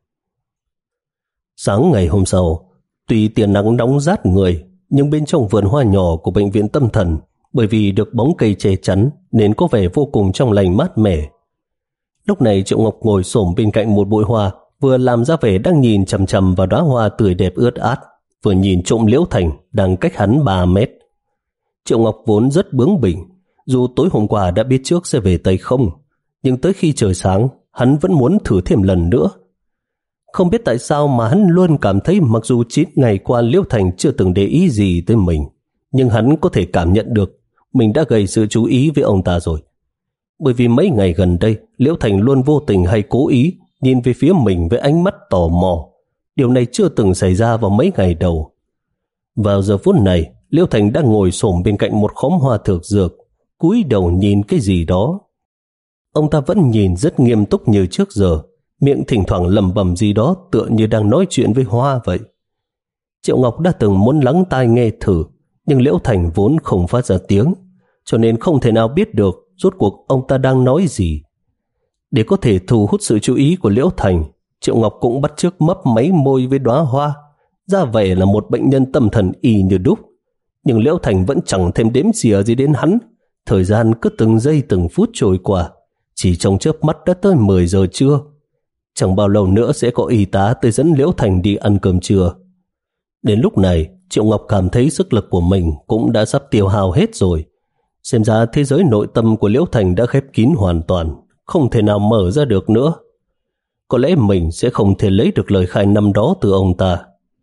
Sáng ngày hôm sau, tuy tia nắng nóng rát người, nhưng bên trong vườn hoa nhỏ của bệnh viện tâm thần, bởi vì được bóng cây che chắn nên có vẻ vô cùng trong lành mát mẻ. Lúc này Triệu Ngọc ngồi xổm bên cạnh một bụi hoa, vừa làm ra vẻ đang nhìn chằm chằm vào đóa hoa tươi đẹp ướt át, vừa nhìn trộm Liễu Thành đang cách hắn ba mét. Triệu Ngọc vốn rất bướng bỉnh, Dù tối hôm qua đã biết trước sẽ về Tây không, nhưng tới khi trời sáng, hắn vẫn muốn thử thêm lần nữa. Không biết tại sao mà hắn luôn cảm thấy mặc dù chín ngày qua Liễu Thành chưa từng để ý gì tới mình, nhưng hắn có thể cảm nhận được mình đã gây sự chú ý với ông ta rồi. Bởi vì mấy ngày gần đây, Liễu Thành luôn vô tình hay cố ý nhìn về phía mình với ánh mắt tò mò. Điều này chưa từng xảy ra vào mấy ngày đầu. Vào giờ phút này, Liễu Thành đang ngồi xổm bên cạnh một khóm hoa thược dược, cúi đầu nhìn cái gì đó. Ông ta vẫn nhìn rất nghiêm túc như trước giờ, miệng thỉnh thoảng lẩm bẩm gì đó tựa như đang nói chuyện với hoa vậy. Triệu Ngọc đã từng muốn lắng tai nghe thử, nhưng Liễu Thành vốn không phát ra tiếng, cho nên không thể nào biết được rốt cuộc ông ta đang nói gì. Để có thể thu hút sự chú ý của Liễu Thành, Triệu Ngọc cũng bắt chước mấp máy môi với đóa hoa, ra vẻ là một bệnh nhân tâm thần y như đúc. Nhưng Liễu Thành vẫn chẳng thêm đếm xỉa gì đến hắn. Thời gian cứ từng giây từng phút trôi qua, chỉ trong chớp mắt đã tới mười giờ trưa. Chẳng bao lâu nữa sẽ có y tá tới dẫn Liễu Thành đi ăn cơm trưa. Đến lúc này, Triệu Ngọc cảm thấy sức lực của mình cũng đã sắp tiêu hao hết rồi. Xem ra thế giới nội tâm của Liễu Thành đã khép kín hoàn toàn, không thể nào mở ra được nữa. Có lẽ mình sẽ không thể lấy được lời khai năm đó từ ông ta.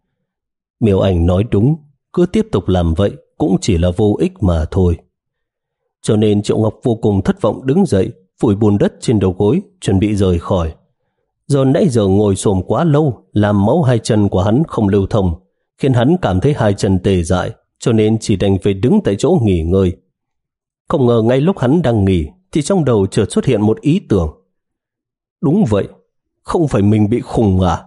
Miêu Ảnh nói đúng, cứ tiếp tục làm vậy cũng chỉ là vô ích mà thôi. Cho nên Triệu Ngọc vô cùng thất vọng đứng dậy, phủi bùn đất trên đầu gối, chuẩn bị rời khỏi. Do nãy giờ ngồi xổm quá lâu, làm máu hai chân của hắn không lưu thông, khiến hắn cảm thấy hai chân tê dại, cho nên chỉ đành phải đứng tại chỗ nghỉ ngơi. Không ngờ ngay lúc hắn đang nghỉ, thì trong đầu chợt xuất hiện một ý tưởng. Đúng vậy, không phải mình bị khùng à?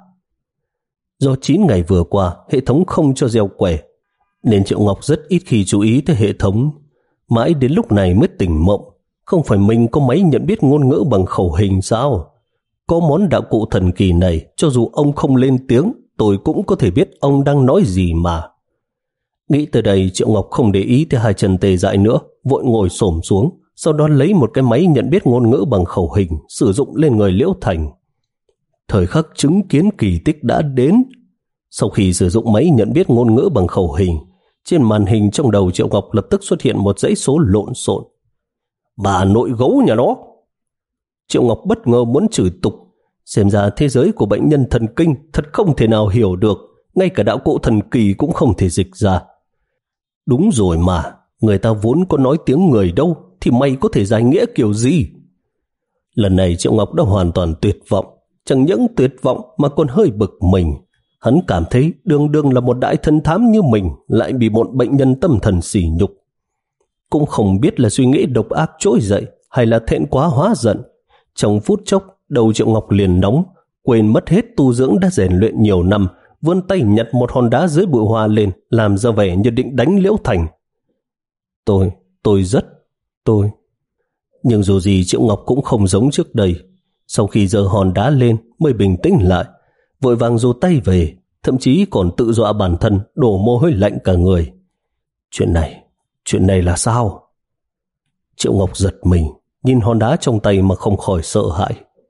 Do chín ngày vừa qua, hệ thống không cho gieo quẻ, nên Triệu Ngọc rất ít khi chú ý tới hệ thống. Mãi đến lúc này mới tỉnh mộng. Không phải mình có máy nhận biết ngôn ngữ bằng khẩu hình sao? Có món đạo cụ thần kỳ này, cho dù ông không lên tiếng, tôi cũng có thể biết ông đang nói gì mà. Nghĩ tới đây, Triệu Ngọc không để ý tới hai chân tê dại nữa, vội ngồi xổm xuống, sau đó lấy một cái máy nhận biết ngôn ngữ bằng khẩu hình, sử dụng lên người Liễu Thành. Thời khắc chứng kiến kỳ tích đã đến. Sau khi sử dụng máy nhận biết ngôn ngữ bằng khẩu hình, trên màn hình trong đầu Triệu Ngọc lập tức xuất hiện một dãy số lộn xộn. Bà nội gấu nhà nó! Triệu Ngọc bất ngờ muốn chửi tục. Xem ra thế giới của bệnh nhân thần kinh thật không thể nào hiểu được, ngay cả đạo cụ thần kỳ cũng không thể dịch ra. Đúng rồi mà, người ta vốn có nói tiếng người đâu, thì mày có thể giải nghĩa kiểu gì? Lần này Triệu Ngọc đã hoàn toàn tuyệt vọng. Chẳng những tuyệt vọng mà còn hơi bực mình. Hắn cảm thấy đương đương là một đại thần thám như mình lại bị một bệnh nhân tâm thần sỉ nhục. Cũng không biết là suy nghĩ độc ác trỗi dậy hay là thẹn quá hóa giận. Trong phút chốc, đầu Triệu Ngọc liền nóng, quên mất hết tu dưỡng đã rèn luyện nhiều năm, vươn tay nhặt một hòn đá dưới bụi hoa lên, làm ra vẻ như định đánh Liễu Thành. Tôi, tôi rất, tôi. Nhưng dù gì Triệu Ngọc cũng không giống trước đây. Sau khi giơ hòn đá lên mới bình tĩnh lại, vội vàng giơ tay về, thậm chí còn tự dọa bản thân đổ mồ hôi lạnh cả người. Chuyện này, chuyện này là sao? Triệu Ngọc giật mình, nhìn hòn đá trong tay mà không khỏi sợ hãi.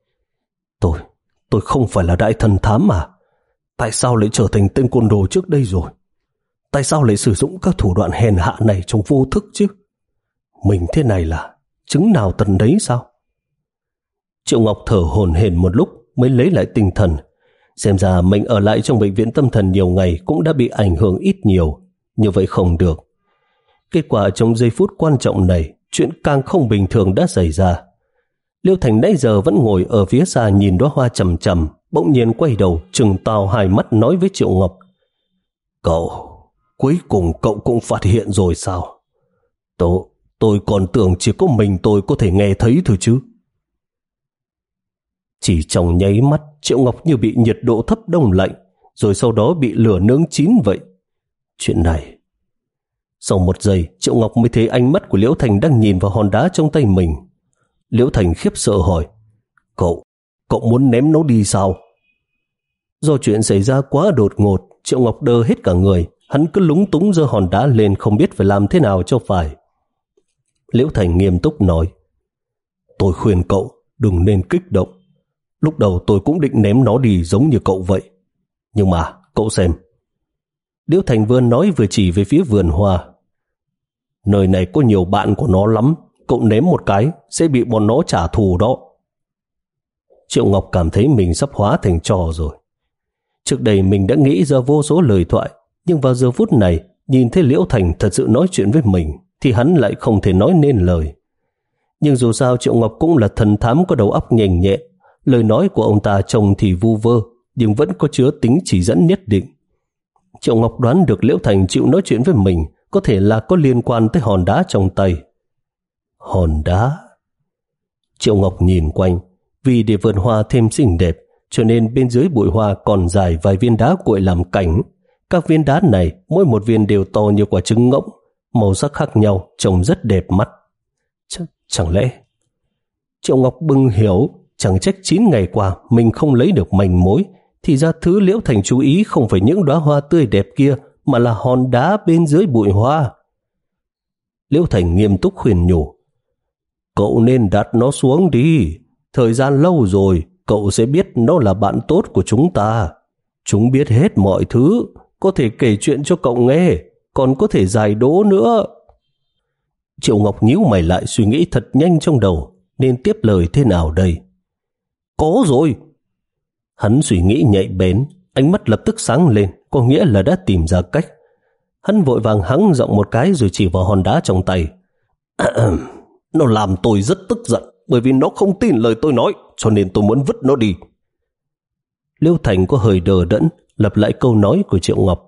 Tôi, tôi không phải là đại thần thám mà. Tại sao lại trở thành tên côn đồ trước đây rồi? Tại sao lại sử dụng các thủ đoạn hèn hạ này trong vô thức chứ? Mình thế này là trứng nào tần đấy sao? Triệu Ngọc thở hổn hển một lúc mới lấy lại tinh thần. Xem ra mình ở lại trong bệnh viện tâm thần nhiều ngày cũng đã bị ảnh hưởng ít nhiều. Như vậy không được. Kết quả trong giây phút quan trọng này, chuyện càng không bình thường đã xảy ra. Liễu Thành nãy giờ vẫn ngồi ở phía xa nhìn đóa hoa chằm chằm, bỗng nhiên quay đầu trừng to hai mắt nói với Triệu Ngọc. Cậu, cuối cùng cậu cũng phát hiện rồi sao? Tôi, tôi còn tưởng chỉ có mình tôi có thể nghe thấy thôi chứ. Chỉ trong nháy mắt, Triệu Ngọc như bị nhiệt độ thấp đông lạnh, rồi sau đó bị lửa nướng chín vậy. Chuyện này... Sau một giây, Triệu Ngọc mới thấy ánh mắt của Liễu Thành đang nhìn vào hòn đá trong tay mình. Liễu Thành khiếp sợ hỏi, Cậu, cậu muốn ném nó đi sao? Do chuyện xảy ra quá đột ngột, Triệu Ngọc đơ hết cả người, hắn cứ lúng túng giơ hòn đá lên không biết phải làm thế nào cho phải. Liễu Thành nghiêm túc nói, Tôi khuyên cậu đừng nên kích động. Lúc đầu tôi cũng định ném nó đi giống như cậu vậy. Nhưng mà, cậu xem. Liễu Thành vừa nói vừa chỉ về phía vườn hoa. Nơi này có nhiều bạn của nó lắm, cậu nếm một cái sẽ bị bọn nó trả thù đó. Triệu Ngọc cảm thấy mình sắp hóa thành trò rồi. Trước đây mình đã nghĩ ra vô số lời thoại, nhưng vào giờ phút này nhìn thấy Liễu Thành thật sự nói chuyện với mình thì hắn lại không thể nói nên lời. Nhưng dù sao Triệu Ngọc cũng là thần thám có đầu óc nhanh nhẹ, lời nói của ông ta trông thì vu vơ nhưng vẫn có chứa tính chỉ dẫn nhất định. Triệu Ngọc đoán được Liễu Thành chịu nói chuyện với mình có thể là có liên quan tới hòn đá trong tay. Hòn đá? Triệu Ngọc nhìn quanh, vì để vườn hoa thêm xinh đẹp cho nên bên dưới bụi hoa còn dài vài viên đá cuội làm cảnh. Các viên đá này mỗi một viên đều to như quả trứng ngỗng, màu sắc khác nhau, trông rất đẹp mắt. Ch chẳng lẽ... Triệu Ngọc bừng hiểu, chẳng trách chín ngày qua mình không lấy được manh mối, thì ra thứ Liễu Thành chú ý không phải những đóa hoa tươi đẹp kia mà là hòn đá bên dưới bụi hoa. Liễu Thành nghiêm túc khuyên nhủ, cậu nên đặt nó xuống đi, thời gian lâu rồi cậu sẽ biết nó là bạn tốt của chúng ta. Chúng biết hết mọi thứ, có thể kể chuyện cho cậu nghe, còn có thể giải đố nữa. Triệu Ngọc nhíu mày lại suy nghĩ thật nhanh trong đầu, nên tiếp lời thế nào đây? Có rồi! Hắn suy nghĩ nhạy bén, ánh mắt lập tức sáng lên, có nghĩa là đã tìm ra cách. Hắn vội vàng hắng giọng một cái rồi chỉ vào hòn đá trong tay. Nó làm tôi rất tức giận, bởi vì nó không tin lời tôi nói, cho nên tôi muốn vứt nó đi. Liễu Thành có hơi đờ đẫn, lặp lại câu nói của Triệu Ngọc.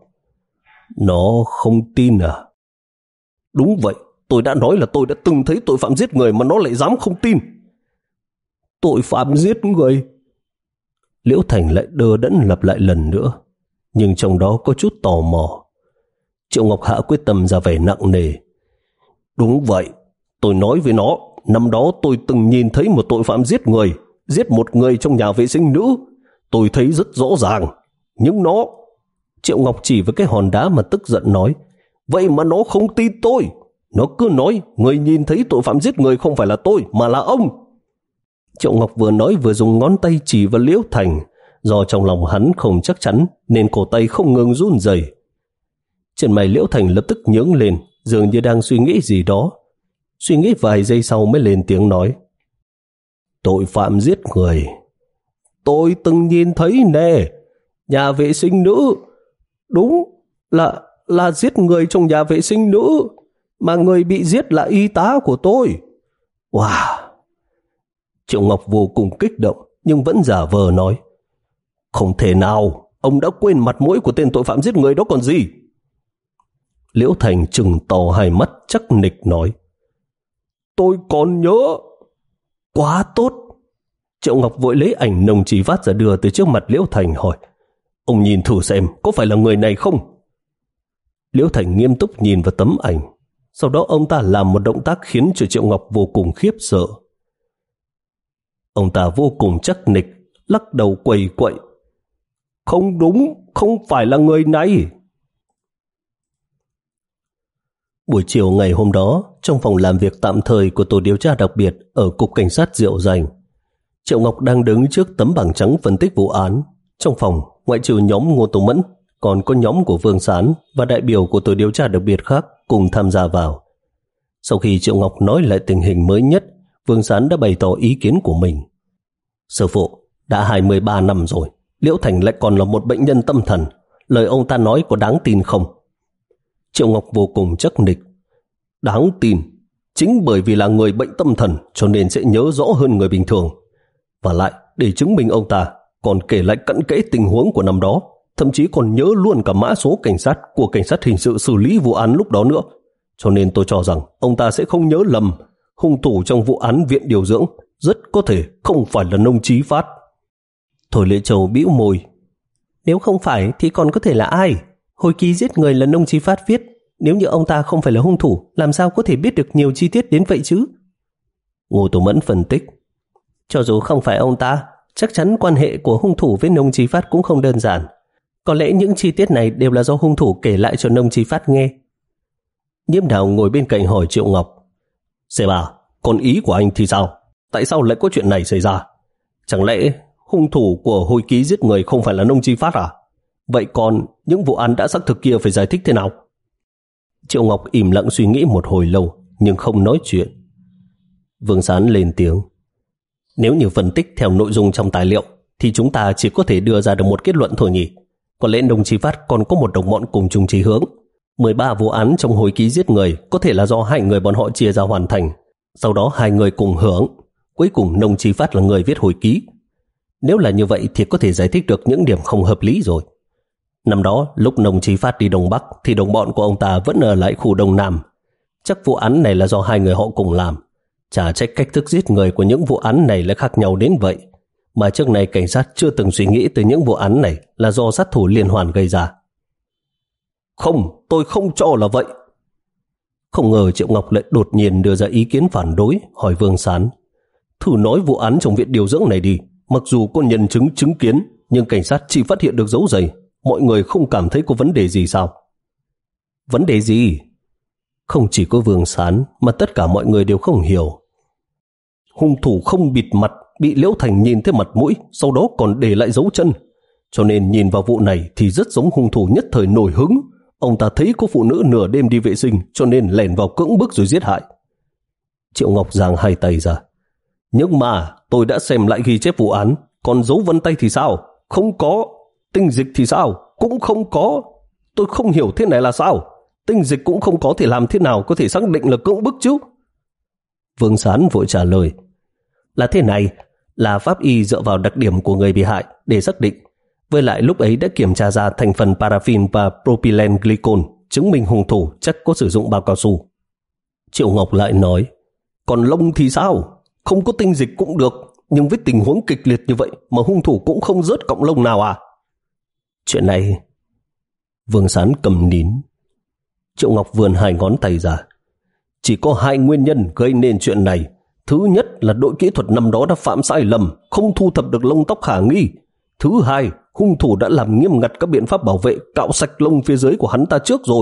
Nó không tin à? Đúng vậy, tôi đã nói là tôi đã từng thấy tội phạm giết người mà nó lại dám không tin. Tội phạm giết người? Liễu Thành lại đờ đẫn lặp lại lần nữa, nhưng trong đó có chút tò mò. Triệu Ngọc Hạ quyết tâm ra vẻ nặng nề. Đúng vậy, tôi nói với nó, năm đó tôi từng nhìn thấy một tội phạm giết người, giết một người trong nhà vệ sinh nữ. Tôi thấy rất rõ ràng, nhưng nó... Triệu Ngọc chỉ với cái hòn đá mà tức giận nói, vậy mà nó không tin tôi. Nó cứ nói người nhìn thấy tội phạm giết người không phải là tôi mà là ông. Triệu Ngọc vừa nói vừa dùng ngón tay chỉ vào Liễu Thành. Do trong lòng hắn không chắc chắn nên cổ tay không ngừng run rẩy. Chân mày Liễu Thành lập tức nhướng lên, dường như đang suy nghĩ gì đó. Suy nghĩ vài giây sau mới lên tiếng nói, tội phạm giết người, tôi từng nhìn thấy nè, nhà vệ sinh nữ. Đúng là là giết người trong nhà vệ sinh nữ, mà người bị giết là y tá của tôi. Wow! Triệu Ngọc vô cùng kích động nhưng vẫn giả vờ nói, không thể nào, ông đã quên mặt mũi của tên tội phạm giết người đó còn gì. Liễu Thành trừng to hai mắt chắc nịch nói, tôi còn nhớ. Quá tốt! Triệu Ngọc vội lấy ảnh nồng chỉ phát ra đưa từ trước mặt Liễu Thành hỏi, ông nhìn thử xem có phải là người này không? Liễu Thành nghiêm túc nhìn vào tấm ảnh, sau đó ông ta làm một động tác khiến cho Triệu Ngọc vô cùng khiếp sợ. Ông ta vô cùng chắc nịch, lắc đầu quầy quậy, không đúng, không phải là người này. Buổi chiều ngày hôm đó, trong phòng làm việc tạm thời của tổ điều tra đặc biệt ở Cục Cảnh sát Diệu Dành, Triệu Ngọc đang đứng trước tấm bảng trắng phân tích vụ án. Trong phòng, ngoại trừ nhóm Ngô Tùng Mẫn, còn có nhóm của Vương Sán và đại biểu của tổ điều tra đặc biệt khác cùng tham gia vào. Sau khi Triệu Ngọc nói lại tình hình mới nhất, Vương Sán đã bày tỏ ý kiến của mình. Sư phụ, đã hai mươi ba năm rồi, Liễu Thành lại còn là một bệnh nhân tâm thần. Lời ông ta nói có đáng tin không? Triệu Ngọc vô cùng chắc nịch. Đáng tin? Chính bởi vì là người bệnh tâm thần cho nên sẽ nhớ rõ hơn người bình thường. Và lại, để chứng minh ông ta còn kể lại cặn kẽ tình huống của năm đó, thậm chí còn nhớ luôn cả mã số cảnh sát của cảnh sát hình sự xử lý vụ án lúc đó nữa. Cho nên tôi cho rằng ông ta sẽ không nhớ lầm. Hung thủ trong vụ án viện điều dưỡng rất có thể không phải là Nông Chí Phát. Thôi Lệ Châu bĩu môi. Nếu không phải thì còn có thể là ai? Hồi ký giết người là Nông Chí Phát viết. Nếu như ông ta không phải là hung thủ, làm sao có thể biết được nhiều chi tiết đến vậy chứ? Ngô Tùng Mẫn phân tích. Cho dù không phải ông ta, chắc chắn quan hệ của hung thủ với Nông Chí Phát cũng không đơn giản. Có lẽ những chi tiết này đều là do hung thủ kể lại cho Nông Chí Phát nghe. Nhiễm Đào ngồi bên cạnh hỏi Triệu Ngọc. Xe bà, còn ý của anh thì sao? Tại sao lại có chuyện này xảy ra? Chẳng lẽ hung thủ của hồi ký giết người không phải là Nông Chí Phát à? Vậy còn những vụ án đã xác thực kia phải giải thích thế nào? Triệu Ngọc im lặng suy nghĩ một hồi lâu nhưng không nói chuyện. Vương Sán lên tiếng. Nếu như phân tích theo nội dung trong tài liệu thì chúng ta chỉ có thể đưa ra được một kết luận thôi nhỉ. Có lẽ Nông Chí Phát còn có một đồng bọn cùng chung chí hướng. mười ba vụ án trong hồi ký giết người có thể là do hai người bọn họ chia ra hoàn thành, sau đó hai người cùng hưởng. Cuối cùng Nông Chí Phát là người viết hồi ký. Nếu là như vậy thì có thể giải thích được những điểm không hợp lý rồi. Năm đó lúc Nông Chí Phát đi Đông Bắc thì đồng bọn của ông ta vẫn ở lại khu Đông Nam. Chắc vụ án này là do hai người họ cùng làm. Chả trách cách thức giết người của những vụ án này lại khác nhau đến vậy. Mà trước này cảnh sát chưa từng suy nghĩ tới những vụ án này là do sát thủ liên hoàn gây ra. Không, tôi không cho là vậy. Không ngờ Triệu Ngọc lại đột nhiên đưa ra ý kiến phản đối, hỏi Vương Sán. Thử nói vụ án trong viện điều dưỡng này đi. Mặc dù có nhân chứng chứng kiến, nhưng cảnh sát chỉ phát hiện được dấu giày. Mọi người không cảm thấy có vấn đề gì sao? Vấn đề gì? Không chỉ có Vương Sán mà tất cả mọi người đều không hiểu. Hung thủ không bịt mặt, bị Liễu Thành nhìn thấy mặt mũi, sau đó còn để lại dấu chân. Cho nên nhìn vào vụ này thì rất giống hung thủ nhất thời nổi hứng. Ông ta thấy có phụ nữ nửa đêm đi vệ sinh cho nên lẻn vào cưỡng bức rồi giết hại. Triệu Ngọc giang hai tay ra. Nhưng mà tôi đã xem lại ghi chép vụ án, còn dấu vân tay thì sao? Không có. Tinh dịch thì sao? Cũng không có. Tôi không hiểu thế này là sao? Tinh dịch cũng không có thì làm thế nào có thể xác định là cưỡng bức chứ? Vương Sán vội trả lời. Là thế này, là pháp y dựa vào đặc điểm của người bị hại để xác định. Với lại lúc ấy đã kiểm tra ra thành phần paraffin và propylene glycol, chứng minh hung thủ chắc có sử dụng bao cao su. Triệu Ngọc lại nói, còn lông thì sao? Không có tinh dịch cũng được, nhưng với tình huống kịch liệt như vậy mà hung thủ cũng không rớt cọng lông nào à? Chuyện này... Vương Sán cầm nín. Triệu Ngọc vươn hai ngón tay ra. Chỉ có hai nguyên nhân gây nên chuyện này. Thứ nhất là đội kỹ thuật năm đó đã phạm sai lầm, không thu thập được lông tóc khả nghi. Thứ hai, hung thủ đã làm nghiêm ngặt các biện pháp bảo vệ, cạo sạch lông phía dưới của hắn ta trước rồi.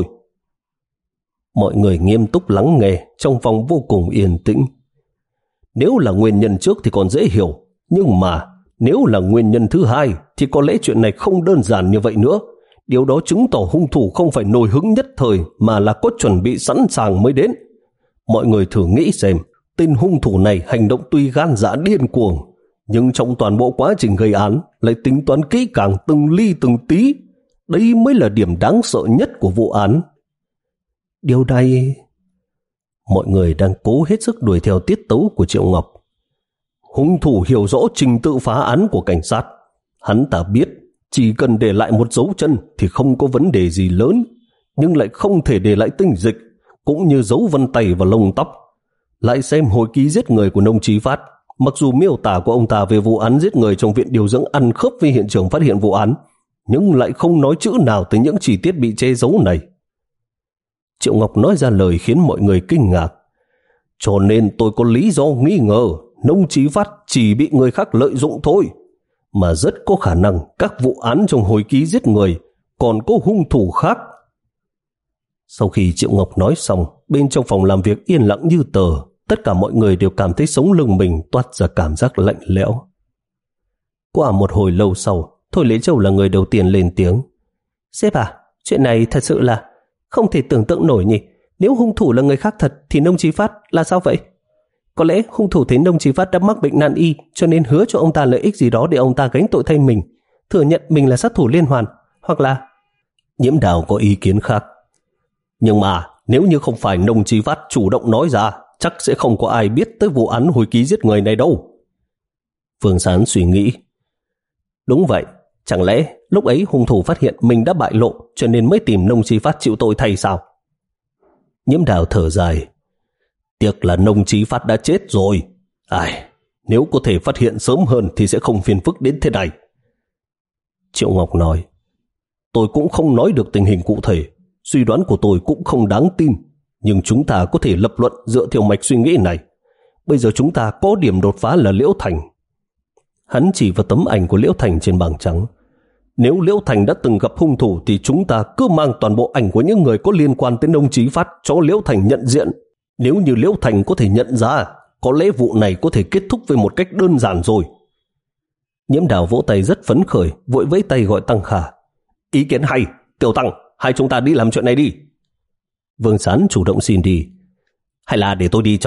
Mọi người nghiêm túc lắng nghe, trong phòng vô cùng yên tĩnh. Nếu là nguyên nhân trước thì còn dễ hiểu, nhưng mà nếu là nguyên nhân thứ hai thì có lẽ chuyện này không đơn giản như vậy nữa. Điều đó chứng tỏ hung thủ không phải nổi hứng nhất thời mà là có chuẩn bị sẵn sàng mới đến. Mọi người thử nghĩ xem, tên hung thủ này hành động tuy gan dạ điên cuồng, nhưng trong toàn bộ quá trình gây án lại tính toán kỹ càng từng ly từng tí. Đây mới là điểm đáng sợ nhất của vụ án. Điều này... Mọi người đang cố hết sức đuổi theo tiết tấu của Triệu Ngọc. Hung thủ hiểu rõ trình tự phá án của cảnh sát. Hắn ta biết chỉ cần để lại một dấu chân thì không có vấn đề gì lớn, nhưng lại không thể để lại tinh dịch, cũng như dấu vân tay và lông tóc. Lại xem hồi ký giết người của Nông Chí Phát. Mặc dù miêu tả của ông ta về vụ án giết người trong viện điều dưỡng ăn khớp với hiện trường phát hiện vụ án, nhưng lại không nói chữ nào tới những chi tiết bị che giấu này. Triệu Ngọc nói ra lời khiến mọi người kinh ngạc. Cho nên tôi có lý do nghi ngờ Nông Chí Phát chỉ bị người khác lợi dụng thôi, mà rất có khả năng các vụ án trong hồi ký giết người còn có hung thủ khác. Sau khi Triệu Ngọc nói xong, bên trong phòng làm việc yên lặng như tờ. Tất cả mọi người đều cảm thấy sống lưng mình toát ra cảm giác lạnh lẽo. Qua một hồi lâu sau, Thôi Lễ Châu là người đầu tiên lên tiếng. Sếp à, chuyện này thật sự là không thể tưởng tượng nổi nhỉ. Nếu hung thủ là người khác thật thì Nông Chí Phát là sao vậy? Có lẽ hung thủ thấy Nông Chí Phát đã mắc bệnh nan y, cho nên hứa cho ông ta lợi ích gì đó để ông ta gánh tội thay mình, thừa nhận mình là sát thủ liên hoàn. Hoặc là... Nhiễm Đào có ý kiến khác. Nhưng mà nếu như không phải Nông Chí Phát chủ động nói ra, chắc sẽ không có ai biết tới vụ án hồi ký giết người này đâu. Vương Sán suy nghĩ. Đúng vậy, chẳng lẽ lúc ấy hung thủ phát hiện mình đã bại lộ cho nên mới tìm Nông Chí Phát chịu tội thay sao? Nhiễm Đào thở dài. Tiếc là Nông Chí Phát đã chết rồi. Ai, nếu có thể phát hiện sớm hơn thì sẽ không phiền phức đến thế này. Triệu Ngọc nói. Tôi cũng không nói được tình hình cụ thể, suy đoán của tôi cũng không đáng tin, nhưng chúng ta có thể lập luận dựa theo mạch suy nghĩ này. Bây giờ chúng ta có điểm đột phá là Liễu Thành. Hắn chỉ vào tấm ảnh của Liễu Thành trên bảng trắng. Nếu Liễu Thành đã từng gặp hung thủ thì chúng ta cứ mang toàn bộ ảnh của những người có liên quan tới Nông Chí Phát cho Liễu Thành nhận diện. Nếu như Liễu Thành có thể nhận ra, có lẽ vụ này có thể kết thúc với một cách đơn giản rồi. Nhiễm Đào vỗ tay rất phấn khởi, vội vẫy tay gọi Tăng Khả. Ý kiến hay, Tiểu Tăng, hai chúng ta đi làm chuyện này đi. Vương Sán chủ động xin đi. Hay là để tôi đi cho,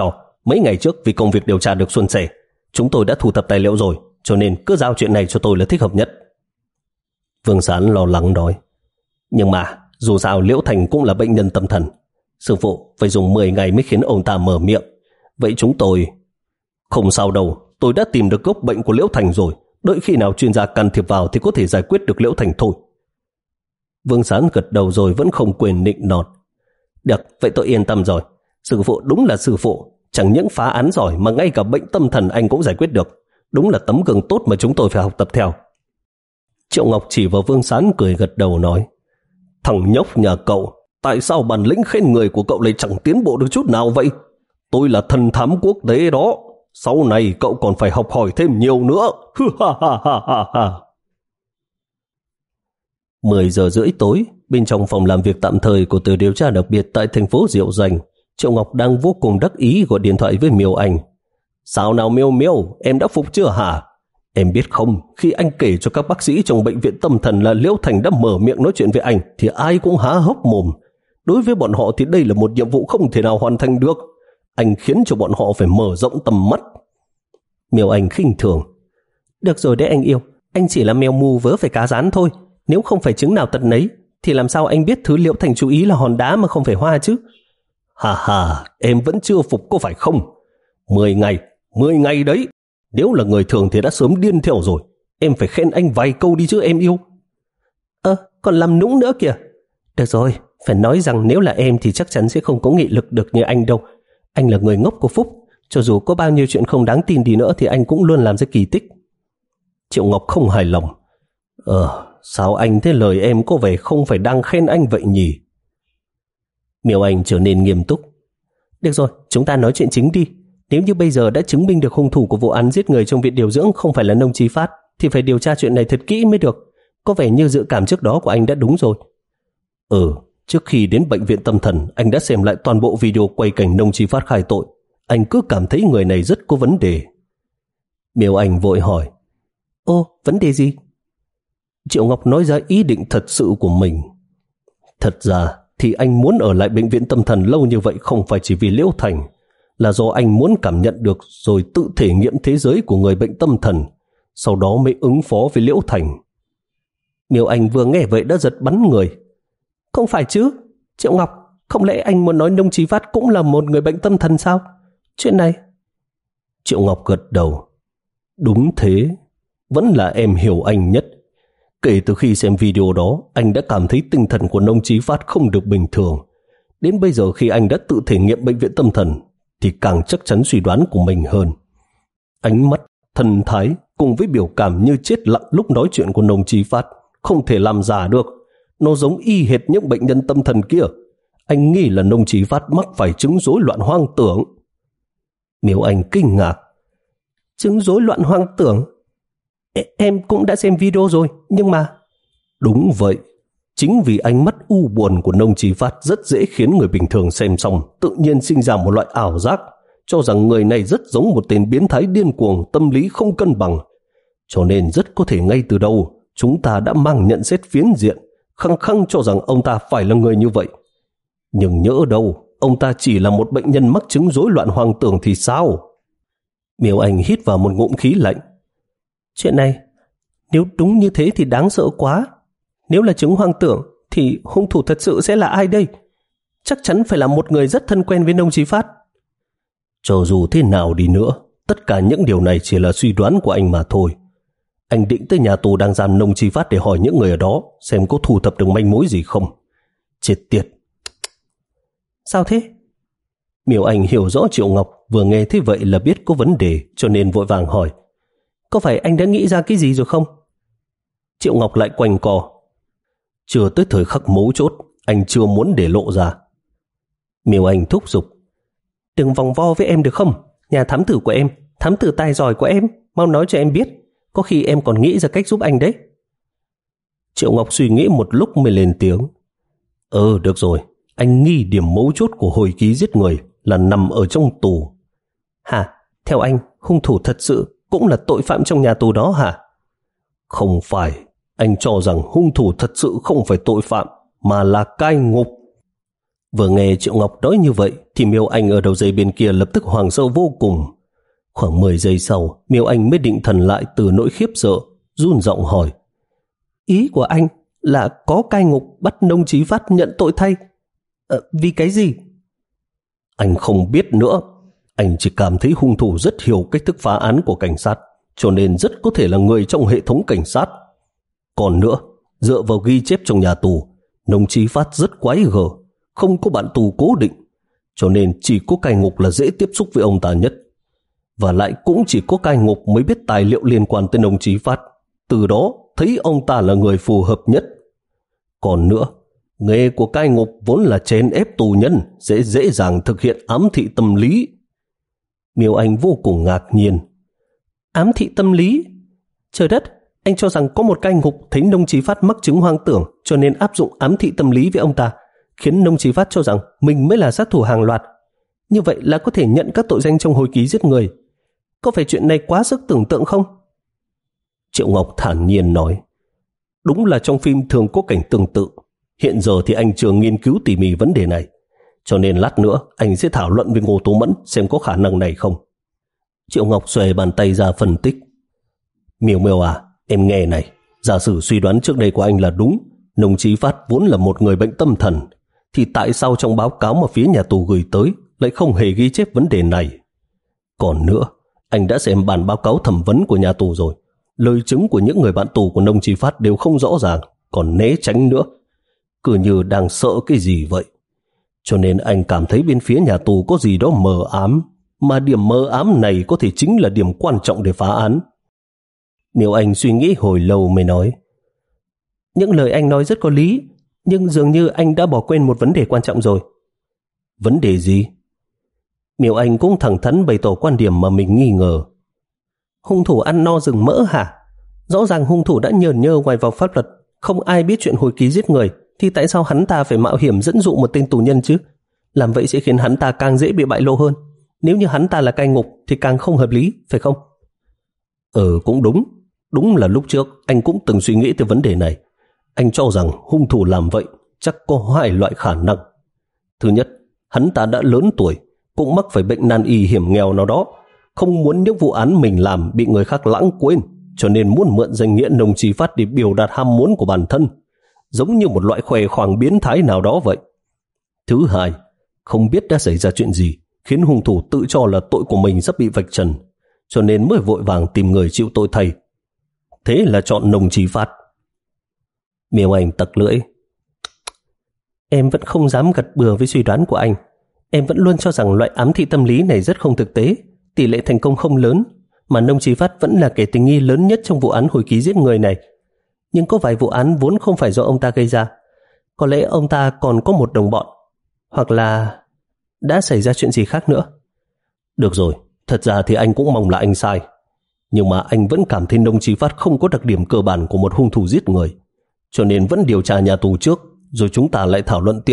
Mấy ngày trước vì công việc điều tra được suôn sẻ, chúng tôi đã thu thập tài liệu rồi, cho nên cứ giao chuyện này cho tôi là thích hợp nhất. Vương Sán lo lắng nói. Nhưng mà dù sao Liễu Thành cũng là bệnh nhân tâm thần. Sư phụ phải dùng mười ngày mới khiến ông ta mở miệng. Vậy chúng tôi... Không sao đâu, tôi đã tìm được gốc bệnh của Liễu Thành rồi. Đợi khi nào chuyên gia can thiệp vào thì có thể giải quyết được Liễu Thành thôi. Vương Sán gật đầu rồi vẫn không quên nịnh nọt. Được, vậy tôi yên tâm rồi. Sư phụ đúng là sư phụ. Chẳng những phá án giỏi mà ngay cả bệnh tâm thần anh cũng giải quyết được. Đúng là tấm gương tốt mà chúng tôi phải học tập theo. Triệu Ngọc chỉ vào Vương Sán cười gật đầu nói. Thằng nhóc nhà cậu, tại sao bản lĩnh khen người của cậu lại chẳng tiến bộ được chút nào vậy? Tôi là thần thám quốc tế đó. Sau này cậu còn phải học hỏi thêm nhiều nữa. mười giờ rưỡi tối, bên trong phòng làm việc tạm thời của tổ điều tra đặc biệt tại thành phố Diệu Dành, Triệu Ngọc đang vô cùng đắc ý gọi điện thoại với Miêu Anh. Sao nào Miêu Miêu, em đã phục chưa hả? Em biết không, khi anh kể cho các bác sĩ trong bệnh viện tâm thần là Liễu Thành đã mở miệng nói chuyện với anh thì ai cũng há hốc mồm. Đối với bọn họ thì đây là một nhiệm vụ không thể nào hoàn thành được. Anh khiến cho bọn họ phải mở rộng tầm mắt. Miêu Anh khinh thường. Được rồi đấy anh yêu, anh chỉ là mèo mù vớ phải cá rán thôi. Nếu không phải chứng nào tật nấy thì làm sao anh biết thứ Liễu Thành chú ý là hòn đá mà không phải hoa chứ? Hà hà, em vẫn chưa phục có phải không? Mười ngày, mười ngày đấy. Nếu là người thường thì đã sớm điên theo rồi. Em phải khen anh vài câu đi chứ em yêu. Ơ, còn làm nũng nữa kìa. Được rồi, phải nói rằng nếu là em thì chắc chắn sẽ không có nghị lực được như anh đâu. Anh là người ngốc của Phúc. Cho dù có bao nhiêu chuyện không đáng tin đi nữa thì anh cũng luôn làm ra kỳ tích. Triệu Ngọc không hài lòng. Ờ, sao anh thế lời em có vẻ không phải đang khen anh vậy nhỉ? Miêu Anh trở nên nghiêm túc. Được rồi, chúng ta nói chuyện chính đi. Nếu như bây giờ đã chứng minh được hung thủ của vụ án giết người trong viện điều dưỡng không phải là Nông Chí Phát thì phải điều tra chuyện này thật kỹ mới được. Có vẻ như dự cảm trước đó của anh đã đúng rồi. Ừ, trước khi đến bệnh viện tâm thần anh đã xem lại toàn bộ video quay cảnh Nông Chí Phát khai tội. Anh cứ cảm thấy người này rất có vấn đề. Miêu Anh vội hỏi. Ô, vấn đề gì? Triệu Ngọc nói ra ý định thật sự của mình. Thật ra thì anh muốn ở lại bệnh viện tâm thần lâu như vậy không phải chỉ vì Liễu Thành, là do anh muốn cảm nhận được rồi tự thể nghiệm thế giới của người bệnh tâm thần, sau đó mới ứng phó với Liễu Thành. Miêu Anh vừa nghe vậy đã giật bắn người. Không phải chứ, Triệu Ngọc, không lẽ anh muốn nói Nông Chí Phát cũng là một người bệnh tâm thần sao? Chuyện này... Triệu Ngọc gật đầu. Đúng thế, vẫn là em hiểu anh nhất. Kể từ khi xem video đó, anh đã cảm thấy tinh thần của Nông Chí Phát không được bình thường. Đến bây giờ khi anh đã tự thể nghiệm bệnh viện tâm thần, thì càng chắc chắn suy đoán của mình hơn. Ánh mắt, thần thái cùng với biểu cảm như chết lặng lúc nói chuyện của Nông Chí Phát không thể làm giả được. Nó giống y hệt những bệnh nhân tâm thần kia. Anh nghĩ là Nông Chí Phát mắc phải chứng rối loạn hoang tưởng. Miêu Anh kinh ngạc. Chứng rối loạn hoang tưởng? E em cũng đã xem video rồi, nhưng mà... Đúng vậy. Chính vì ánh mắt u buồn của Nông Chí Phát rất dễ khiến người bình thường xem xong tự nhiên sinh ra một loại ảo giác, cho rằng người này rất giống một tên biến thái điên cuồng, tâm lý không cân bằng. Cho nên rất có thể ngay từ đầu chúng ta đã mang nhận xét phiến diện, khăng khăng cho rằng ông ta phải là người như vậy. Nhưng nhỡ đâu, ông ta chỉ là một bệnh nhân mắc chứng rối loạn hoang tưởng thì sao? Miêu Anh hít vào một ngụm khí lạnh. Chuyện này, nếu đúng như thế thì đáng sợ quá. Nếu là chứng hoang tưởng thì hung thủ thật sự sẽ là ai đây? Chắc chắn phải là một người rất thân quen với Nông Chí Phát. Cho dù thế nào đi nữa, tất cả những điều này chỉ là suy đoán của anh mà thôi. Anh định tới nhà tù đang giam Nông Chí Phát để hỏi những người ở đó xem có thu thập được manh mối gì không. Chết tiệt. Sao thế? Miêu Anh hiểu rõ Triệu Ngọc vừa nghe thế vậy là biết có vấn đề, cho nên vội vàng hỏi. Có phải anh đã nghĩ ra cái gì rồi không? Triệu Ngọc lại quanh co. Chưa tới thời khắc mấu chốt, anh chưa muốn để lộ ra. Miêu Anh thúc giục. Đừng vòng vo với em được không? Nhà thám tử của em, thám tử tài giỏi của em, mau nói cho em biết. Có khi em còn nghĩ ra cách giúp anh đấy. Triệu Ngọc suy nghĩ một lúc mới lên tiếng. Ờ, được rồi. Anh nghi điểm mấu chốt của hồi ký giết người là nằm ở trong tù. Hả? Theo anh, hung thủ thật sự cũng là tội phạm trong nhà tù đó hả? Không phải. Anh cho rằng hung thủ thật sự không phải tội phạm, mà là cai ngục. Vừa nghe Triệu Ngọc nói như vậy thì Miêu Anh ở đầu dây bên kia lập tức hoảng sợ vô cùng. Khoảng mười giây sau, Miêu Anh mới định thần lại từ nỗi khiếp sợ, run giọng hỏi: Ý của anh là có cai ngục bắt Nông Chí Phát nhận tội thay? Ờ, vì cái gì? Anh không biết nữa. Anh chỉ cảm thấy hung thủ rất hiểu cách thức phá án của cảnh sát, cho nên rất có thể là người trong hệ thống cảnh sát. Còn nữa, dựa vào ghi chép trong nhà tù, Nông Chí Phát rất quái gở, không có bạn tù cố định, cho nên chỉ có cai ngục là dễ tiếp xúc với ông ta nhất. Và lại cũng chỉ có cai ngục mới biết tài liệu liên quan tới Nông Chí Phát, từ đó thấy ông ta là người phù hợp nhất. Còn nữa, nghề của cai ngục vốn là chèn ép tù nhân, sẽ dễ dàng thực hiện ám thị tâm lý. Miêu Anh vô cùng ngạc nhiên. Ám thị tâm lý? Trời đất, anh cho rằng có một cai ngục thấy Nông Chí Phát mắc chứng hoang tưởng cho nên áp dụng ám thị tâm lý với ông ta, khiến Nông Chí Phát cho rằng mình mới là sát thủ hàng loạt. Như vậy là có thể nhận các tội danh trong hồi ký giết người. Có phải chuyện này quá sức tưởng tượng không? Triệu Ngọc thản nhiên nói: Đúng là trong phim thường có cảnh tương tự. Hiện giờ thì anh chưa nghiên cứu tỉ mỉ vấn đề này, cho nên lát nữa anh sẽ thảo luận với Ngô Tố Mẫn xem có khả năng này không. Triệu Ngọc xòe bàn tay ra phân tích: Miêu Miêu à, em nghe này, giả sử suy đoán trước đây của anh là đúng, Nông Chí Phát vốn là một người bệnh tâm thần, thì tại sao trong báo cáo mà phía nhà tù gửi tới lại không hề ghi chép vấn đề này? Còn nữa, anh đã xem bản báo cáo thẩm vấn của nhà tù rồi, lời chứng của những người bạn tù của Nông Chí Phát đều không rõ ràng, còn né tránh nữa, cứ như đang sợ cái gì vậy. Cho nên anh cảm thấy bên phía nhà tù có gì đó mờ ám, mà điểm mờ ám này có thể chính là điểm quan trọng để phá án. Miêu Anh suy nghĩ hồi lâu mới nói: Những lời anh nói rất có lý, nhưng dường như anh đã bỏ quên một vấn đề quan trọng rồi. Vấn đề gì? Miêu Anh cũng thẳng thắn bày tỏ quan điểm mà mình nghi ngờ. Hung thủ ăn no rừng mỡ hả? Rõ ràng hung thủ đã nhờn nhơ ngoài vòng pháp luật, không ai biết chuyện hồi ký giết người, thì tại sao hắn ta phải mạo hiểm dẫn dụ một tên tù nhân chứ? Làm vậy sẽ khiến hắn ta càng dễ bị bại lộ hơn. Nếu như hắn ta là cai ngục thì càng không hợp lý, phải không? Ừ, cũng đúng. Đúng là lúc trước anh cũng từng suy nghĩ tới vấn đề này. Anh cho rằng hung thủ làm vậy chắc có hai loại khả năng. Thứ nhất, hắn ta đã lớn tuổi, cũng mắc phải bệnh nan y hiểm nghèo nào đó, không muốn những vụ án mình làm bị người khác lãng quên, cho nên muốn mượn danh nghĩa Nông Chí Phát để biểu đạt ham muốn của bản thân, giống như một loại khoe khoang biến thái nào đó vậy. Thứ hai, không biết đã xảy ra chuyện gì khiến hung thủ tự cho là tội của mình sắp bị vạch trần, cho nên mới vội vàng tìm người chịu tội thay. Thế là chọn Nông Chí Phát. Miêu Anh tặc lưỡi: Em vẫn không dám gật bừa với suy đoán của anh. Em vẫn luôn cho rằng loại ám thị tâm lý này rất không thực tế, tỷ lệ thành công không lớn, mà Nông Chí Phát vẫn là kẻ tình nghi lớn nhất trong vụ án hồi ký giết người này. Nhưng có vài vụ án vốn không phải do ông ta gây ra. Có lẽ ông ta còn có một đồng bọn, hoặc là đã xảy ra chuyện gì khác nữa. Được rồi, thật ra thì anh cũng mong là anh sai, nhưng mà anh vẫn cảm thấy Nông Chí Phát không có đặc điểm cơ bản của một hung thủ giết người, cho nên vẫn điều tra nhà tù trước, rồi chúng ta lại thảo luận tiếp.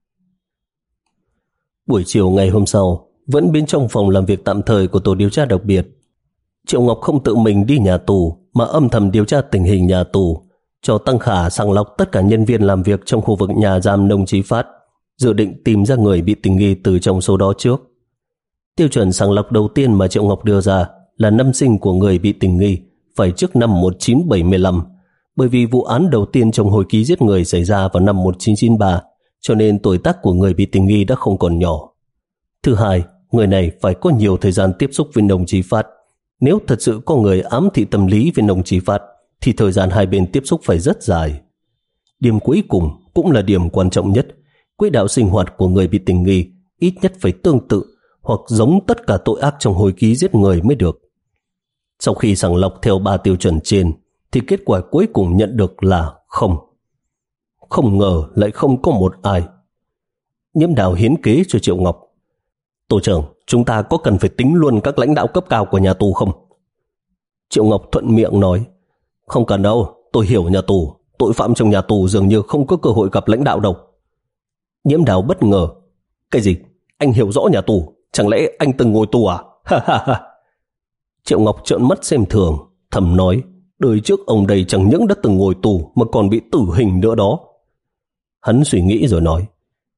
Buổi chiều ngày hôm sau, vẫn bên trong phòng làm việc tạm thời của tổ điều tra đặc biệt, Triệu Ngọc không tự mình đi nhà tù mà âm thầm điều tra tình hình nhà tù, cho Tăng Khả sàng lọc tất cả nhân viên làm việc trong khu vực nhà giam Nông Chí Phát, dự định tìm ra người bị tình nghi từ trong số đó trước. Tiêu chuẩn sàng lọc đầu tiên mà Triệu Ngọc đưa ra là năm sinh của người bị tình nghi phải trước năm một nghìn chín trăm bảy mươi lăm, bởi vì vụ án đầu tiên trong hồi ký giết người xảy ra vào năm một nghìn chín trăm chín mươi ba, cho nên tuổi tác của người bị tình nghi đã không còn nhỏ. Thứ hai, người này phải có nhiều thời gian tiếp xúc với Nông Chí Phát. Nếu thật sự có người ám thị tâm lý với Nông Chí Phát, thì thời gian hai bên tiếp xúc phải rất dài. Điểm cuối cùng cũng là điểm quan trọng nhất, quỹ đạo sinh hoạt của người bị tình nghi ít nhất phải tương tự hoặc giống tất cả tội ác trong hồi ký giết người mới được. Sau khi sàng lọc theo ba tiêu chuẩn trên, thì kết quả cuối cùng nhận được là không. Không ngờ lại không có một ai. Nhiễm Đào hiến kế cho Triệu Ngọc: Tổ trưởng, chúng ta có cần phải tính luôn các lãnh đạo cấp cao của nhà tù không? Triệu Ngọc thuận miệng nói: Không cần đâu, tôi hiểu nhà tù, tội phạm trong nhà tù dường như không có cơ hội gặp lãnh đạo đâu. Nhiễm Đào bất ngờ: Cái gì? Anh hiểu rõ nhà tù? Chẳng lẽ anh từng ngồi tù à? Ha ha ha. Triệu Ngọc trợn mắt xem thường, thầm nói: Đời trước ông đây chẳng những đã từng ngồi tù mà còn bị tử hình nữa đó. Hắn suy nghĩ rồi nói: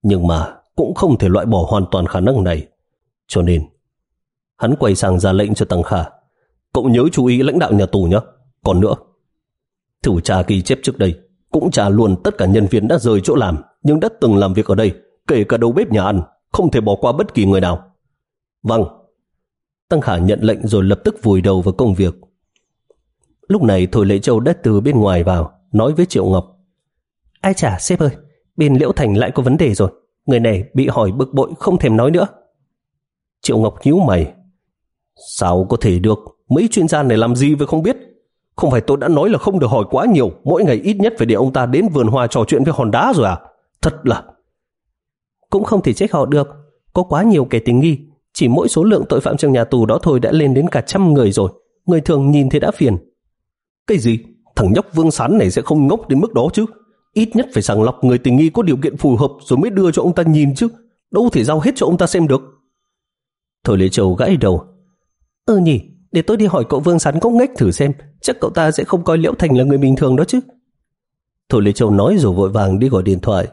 Nhưng mà cũng không thể loại bỏ hoàn toàn khả năng này. Cho nên, hắn quay sang ra lệnh cho Tăng Khả. Cậu nhớ chú ý lãnh đạo nhà tù nhé. Còn nữa, thử tra ghi chép trước đây, cũng trả luôn tất cả nhân viên đã rời chỗ làm nhưng đã từng làm việc ở đây, kể cả đầu bếp nhà ăn, không thể bỏ qua bất kỳ người nào. Vâng. Tăng Khả nhận lệnh rồi lập tức vùi đầu vào công việc. Lúc này Thôi Lệ Châu đã từ bên ngoài vào, nói với Triệu Ngọc. Ai chả sếp ơi, bên Liễu Thành lại có vấn đề rồi. Người này bị hỏi bực bội không thèm nói nữa. Triệu Ngọc nhíu mày. Sao có thể được, mấy chuyên gia này làm gì vậy không biết. Không phải tôi đã nói là không được hỏi quá nhiều, mỗi ngày ít nhất phải để ông ta đến vườn hoa trò chuyện với hòn đá rồi à? Thật là... Cũng không thể trách họ được, có quá nhiều kẻ tình nghi. Chỉ mỗi số lượng tội phạm trong nhà tù đó thôi đã lên đến cả trăm người rồi. Người thường nhìn thì đã phiền. Cái gì? Thằng nhóc Vương Sán này sẽ không ngốc đến mức đó chứ. Ít nhất phải sàng lọc người tình nghi có điều kiện phù hợp rồi mới đưa cho ông ta nhìn chứ. Đâu thể giao hết cho ông ta xem được. Thôi Lệ Châu gãi đầu. Ừ nhỉ, để tôi đi hỏi cậu Vương Sán ngốc nghếch thử xem. Chắc cậu ta sẽ không coi Liễu Thành là người bình thường đó chứ. Thôi Lệ Châu nói rồi vội vàng đi gọi điện thoại.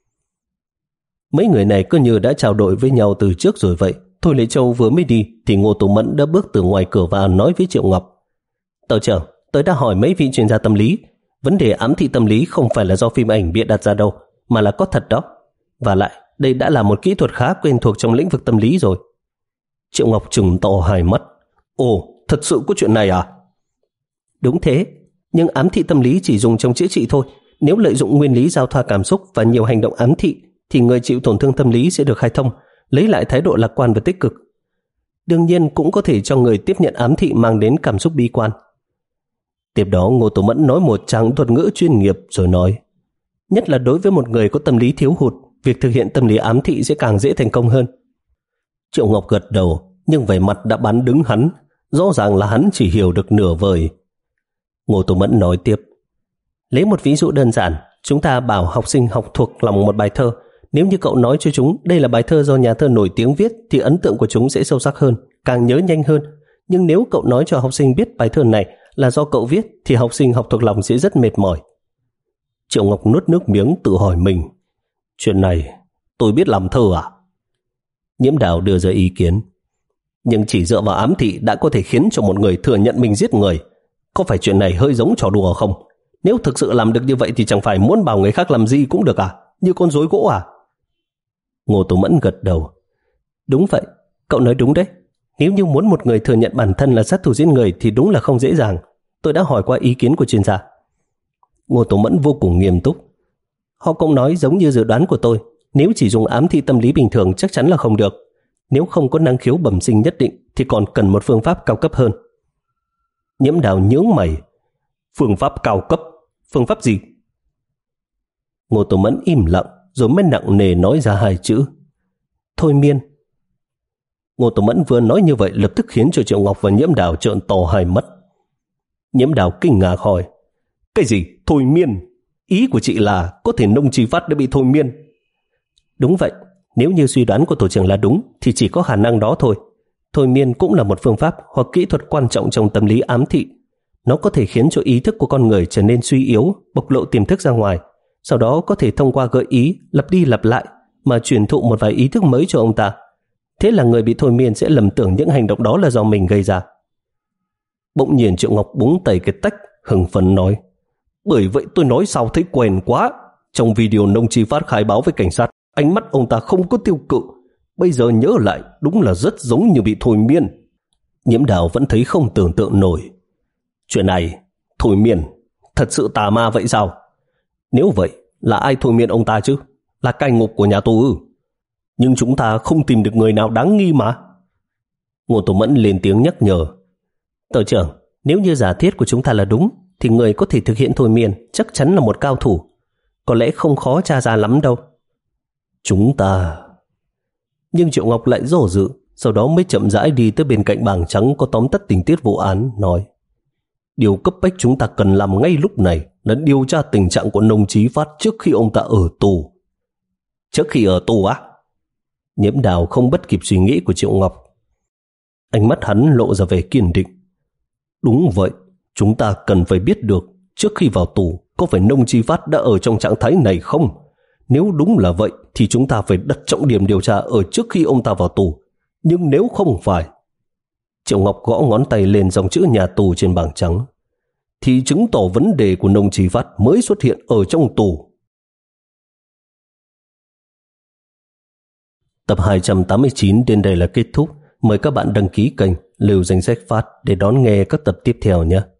Mấy người này cứ như đã trao đổi với nhau từ trước rồi vậy. Thôi Lệ Châu vừa mới đi thì Ngô Tú Mẫn đã bước từ ngoài cửa vào nói với Triệu Ngọc. Tàu trưởng, tôi đã hỏi mấy vị chuyên gia tâm lý. Vấn đề ám thị tâm lý không phải là do phim ảnh bịa đặt ra đâu, mà là có thật đó. Và lại, đây đã là một kỹ thuật khá quen thuộc trong lĩnh vực tâm lý rồi. Triệu Ngọc trừng to hai mắt. Ồ, thật sự có chuyện này à? Đúng thế, nhưng ám thị tâm lý chỉ dùng trong chữa trị thôi. Nếu lợi dụng nguyên lý giao thoa cảm xúc và nhiều hành động ám thị, thì người chịu tổn thương tâm lý sẽ được khai thông, lấy lại thái độ lạc quan và tích cực. Đương nhiên cũng có thể cho người tiếp nhận ám thị mang đến cảm xúc bi quan. Tiếp đó Ngô Tú Mẫn nói một tràng thuật ngữ chuyên nghiệp rồi nói, nhất là đối với một người có tâm lý thiếu hụt, việc thực hiện tâm lý ám thị sẽ càng dễ thành công hơn. Triệu Ngọc gật đầu, nhưng vẻ mặt đã bắn đứng hắn, rõ ràng là hắn chỉ hiểu được nửa vời. Ngô Tú Mẫn nói tiếp, lấy một ví dụ đơn giản, chúng ta bảo học sinh học thuộc lòng một bài thơ. Nếu như cậu nói cho chúng đây là bài thơ do nhà thơ nổi tiếng viết thì ấn tượng của chúng sẽ sâu sắc hơn, càng nhớ nhanh hơn. Nhưng nếu cậu nói cho học sinh biết bài thơ này là do cậu viết thì học sinh học thuộc lòng sẽ rất mệt mỏi. Triệu Ngọc nuốt nước miếng tự hỏi mình, chuyện này tôi biết làm thơ à? Nhiễm Đào đưa ra ý kiến, nhưng chỉ dựa vào ám thị đã có thể khiến cho một người thừa nhận mình giết người. Có phải chuyện này hơi giống trò đùa không? Nếu thực sự làm được như vậy thì chẳng phải muốn bảo người khác làm gì cũng được à? Như con rối gỗ à? Ngô Tú Mẫn gật đầu. Đúng vậy, cậu nói đúng đấy. Nếu như muốn một người thừa nhận bản thân là sát thủ giết người thì đúng là không dễ dàng. Tôi đã hỏi qua ý kiến của chuyên gia. Ngô Tú Mẫn vô cùng nghiêm túc. Họ cũng nói giống như dự đoán của tôi, nếu chỉ dùng ám thị tâm lý bình thường chắc chắn là không được. Nếu không có năng khiếu bẩm sinh nhất định thì còn cần một phương pháp cao cấp hơn. Nhiễm Đào nhướng mày. Phương pháp cao cấp? Phương pháp gì? Ngô Tú Mẫn im lặng rồi mới nặng nề nói ra hai chữ. Thôi miên. Ngô Tú Mẫn vừa nói như vậy lập tức khiến cho Triệu Ngọc và Nhiễm Đào trợn to hai mắt. Nhiễm Đào kinh ngạc hỏi, cái gì? Thôi miên? Ý của chị là có thể Nông Chi Phát đã bị thôi miên? Đúng vậy, nếu như suy đoán của tổ trưởng là đúng thì chỉ có khả năng đó thôi. Thôi miên cũng là một phương pháp hoặc kỹ thuật quan trọng trong tâm lý ám thị. Nó có thể khiến cho ý thức của con người trở nên suy yếu, bộc lộ tiềm thức ra ngoài. Sau đó có thể thông qua gợi ý, lặp đi lặp lại mà truyền thụ một vài ý thức mới cho ông ta. Thế là người bị thôi miên sẽ lầm tưởng những hành động đó là do mình gây ra. Bỗng nhiên Triệu Ngọc búng tay cái tách, hưng phấn nói, bởi vậy tôi nói sao thấy quen quá. Trong video Nông Chi Phát khai báo với cảnh sát, ánh mắt ông ta không có tiêu cự. Bây giờ nhớ lại đúng là rất giống như bị thôi miên. Nhiễm Đào vẫn thấy không tưởng tượng nổi. Chuyện này, thôi miên, thật sự tà ma vậy sao? Nếu vậy, là ai thôi miên ông ta chứ? Là cai ngục của nhà tù ư? Nhưng chúng ta không tìm được người nào đáng nghi mà. Ngô Tú Mẫn lên tiếng nhắc nhở. Tổ trưởng, nếu như giả thiết của chúng ta là đúng, thì người có thể thực hiện thôi miên chắc chắn là một cao thủ. Có lẽ không khó tra ra lắm đâu. Chúng ta... Nhưng Triệu Ngọc lại dò dự, sau đó mới chậm rãi đi tới bên cạnh bảng trắng có tóm tắt tình tiết vụ án, nói, điều cấp bách chúng ta cần làm ngay lúc này là điều tra tình trạng của Nông Chí Phát trước khi ông ta ở tù. Trước khi ở tù á? Nhiễm Đào không bắt kịp suy nghĩ của Triệu Ngọc. Ánh mắt hắn lộ ra vẻ kiên định. Đúng vậy, chúng ta cần phải biết được trước khi vào tù có phải Nông Chí Phát đã ở trong trạng thái này không? Nếu đúng là vậy thì chúng ta phải đặt trọng điểm điều tra ở trước khi ông ta vào tù. Nhưng nếu không phải, Triệu Ngọc gõ ngón tay lên dòng chữ nhà tù trên bảng trắng, thì chứng tỏ vấn đề của Nông Chí Phát mới xuất hiện ở trong tù. Tập hai trăm tám mươi chín đến đây là kết thúc. Mời các bạn đăng ký kênh Lưu Danh Sách Phát để đón nghe các tập tiếp theo nhé.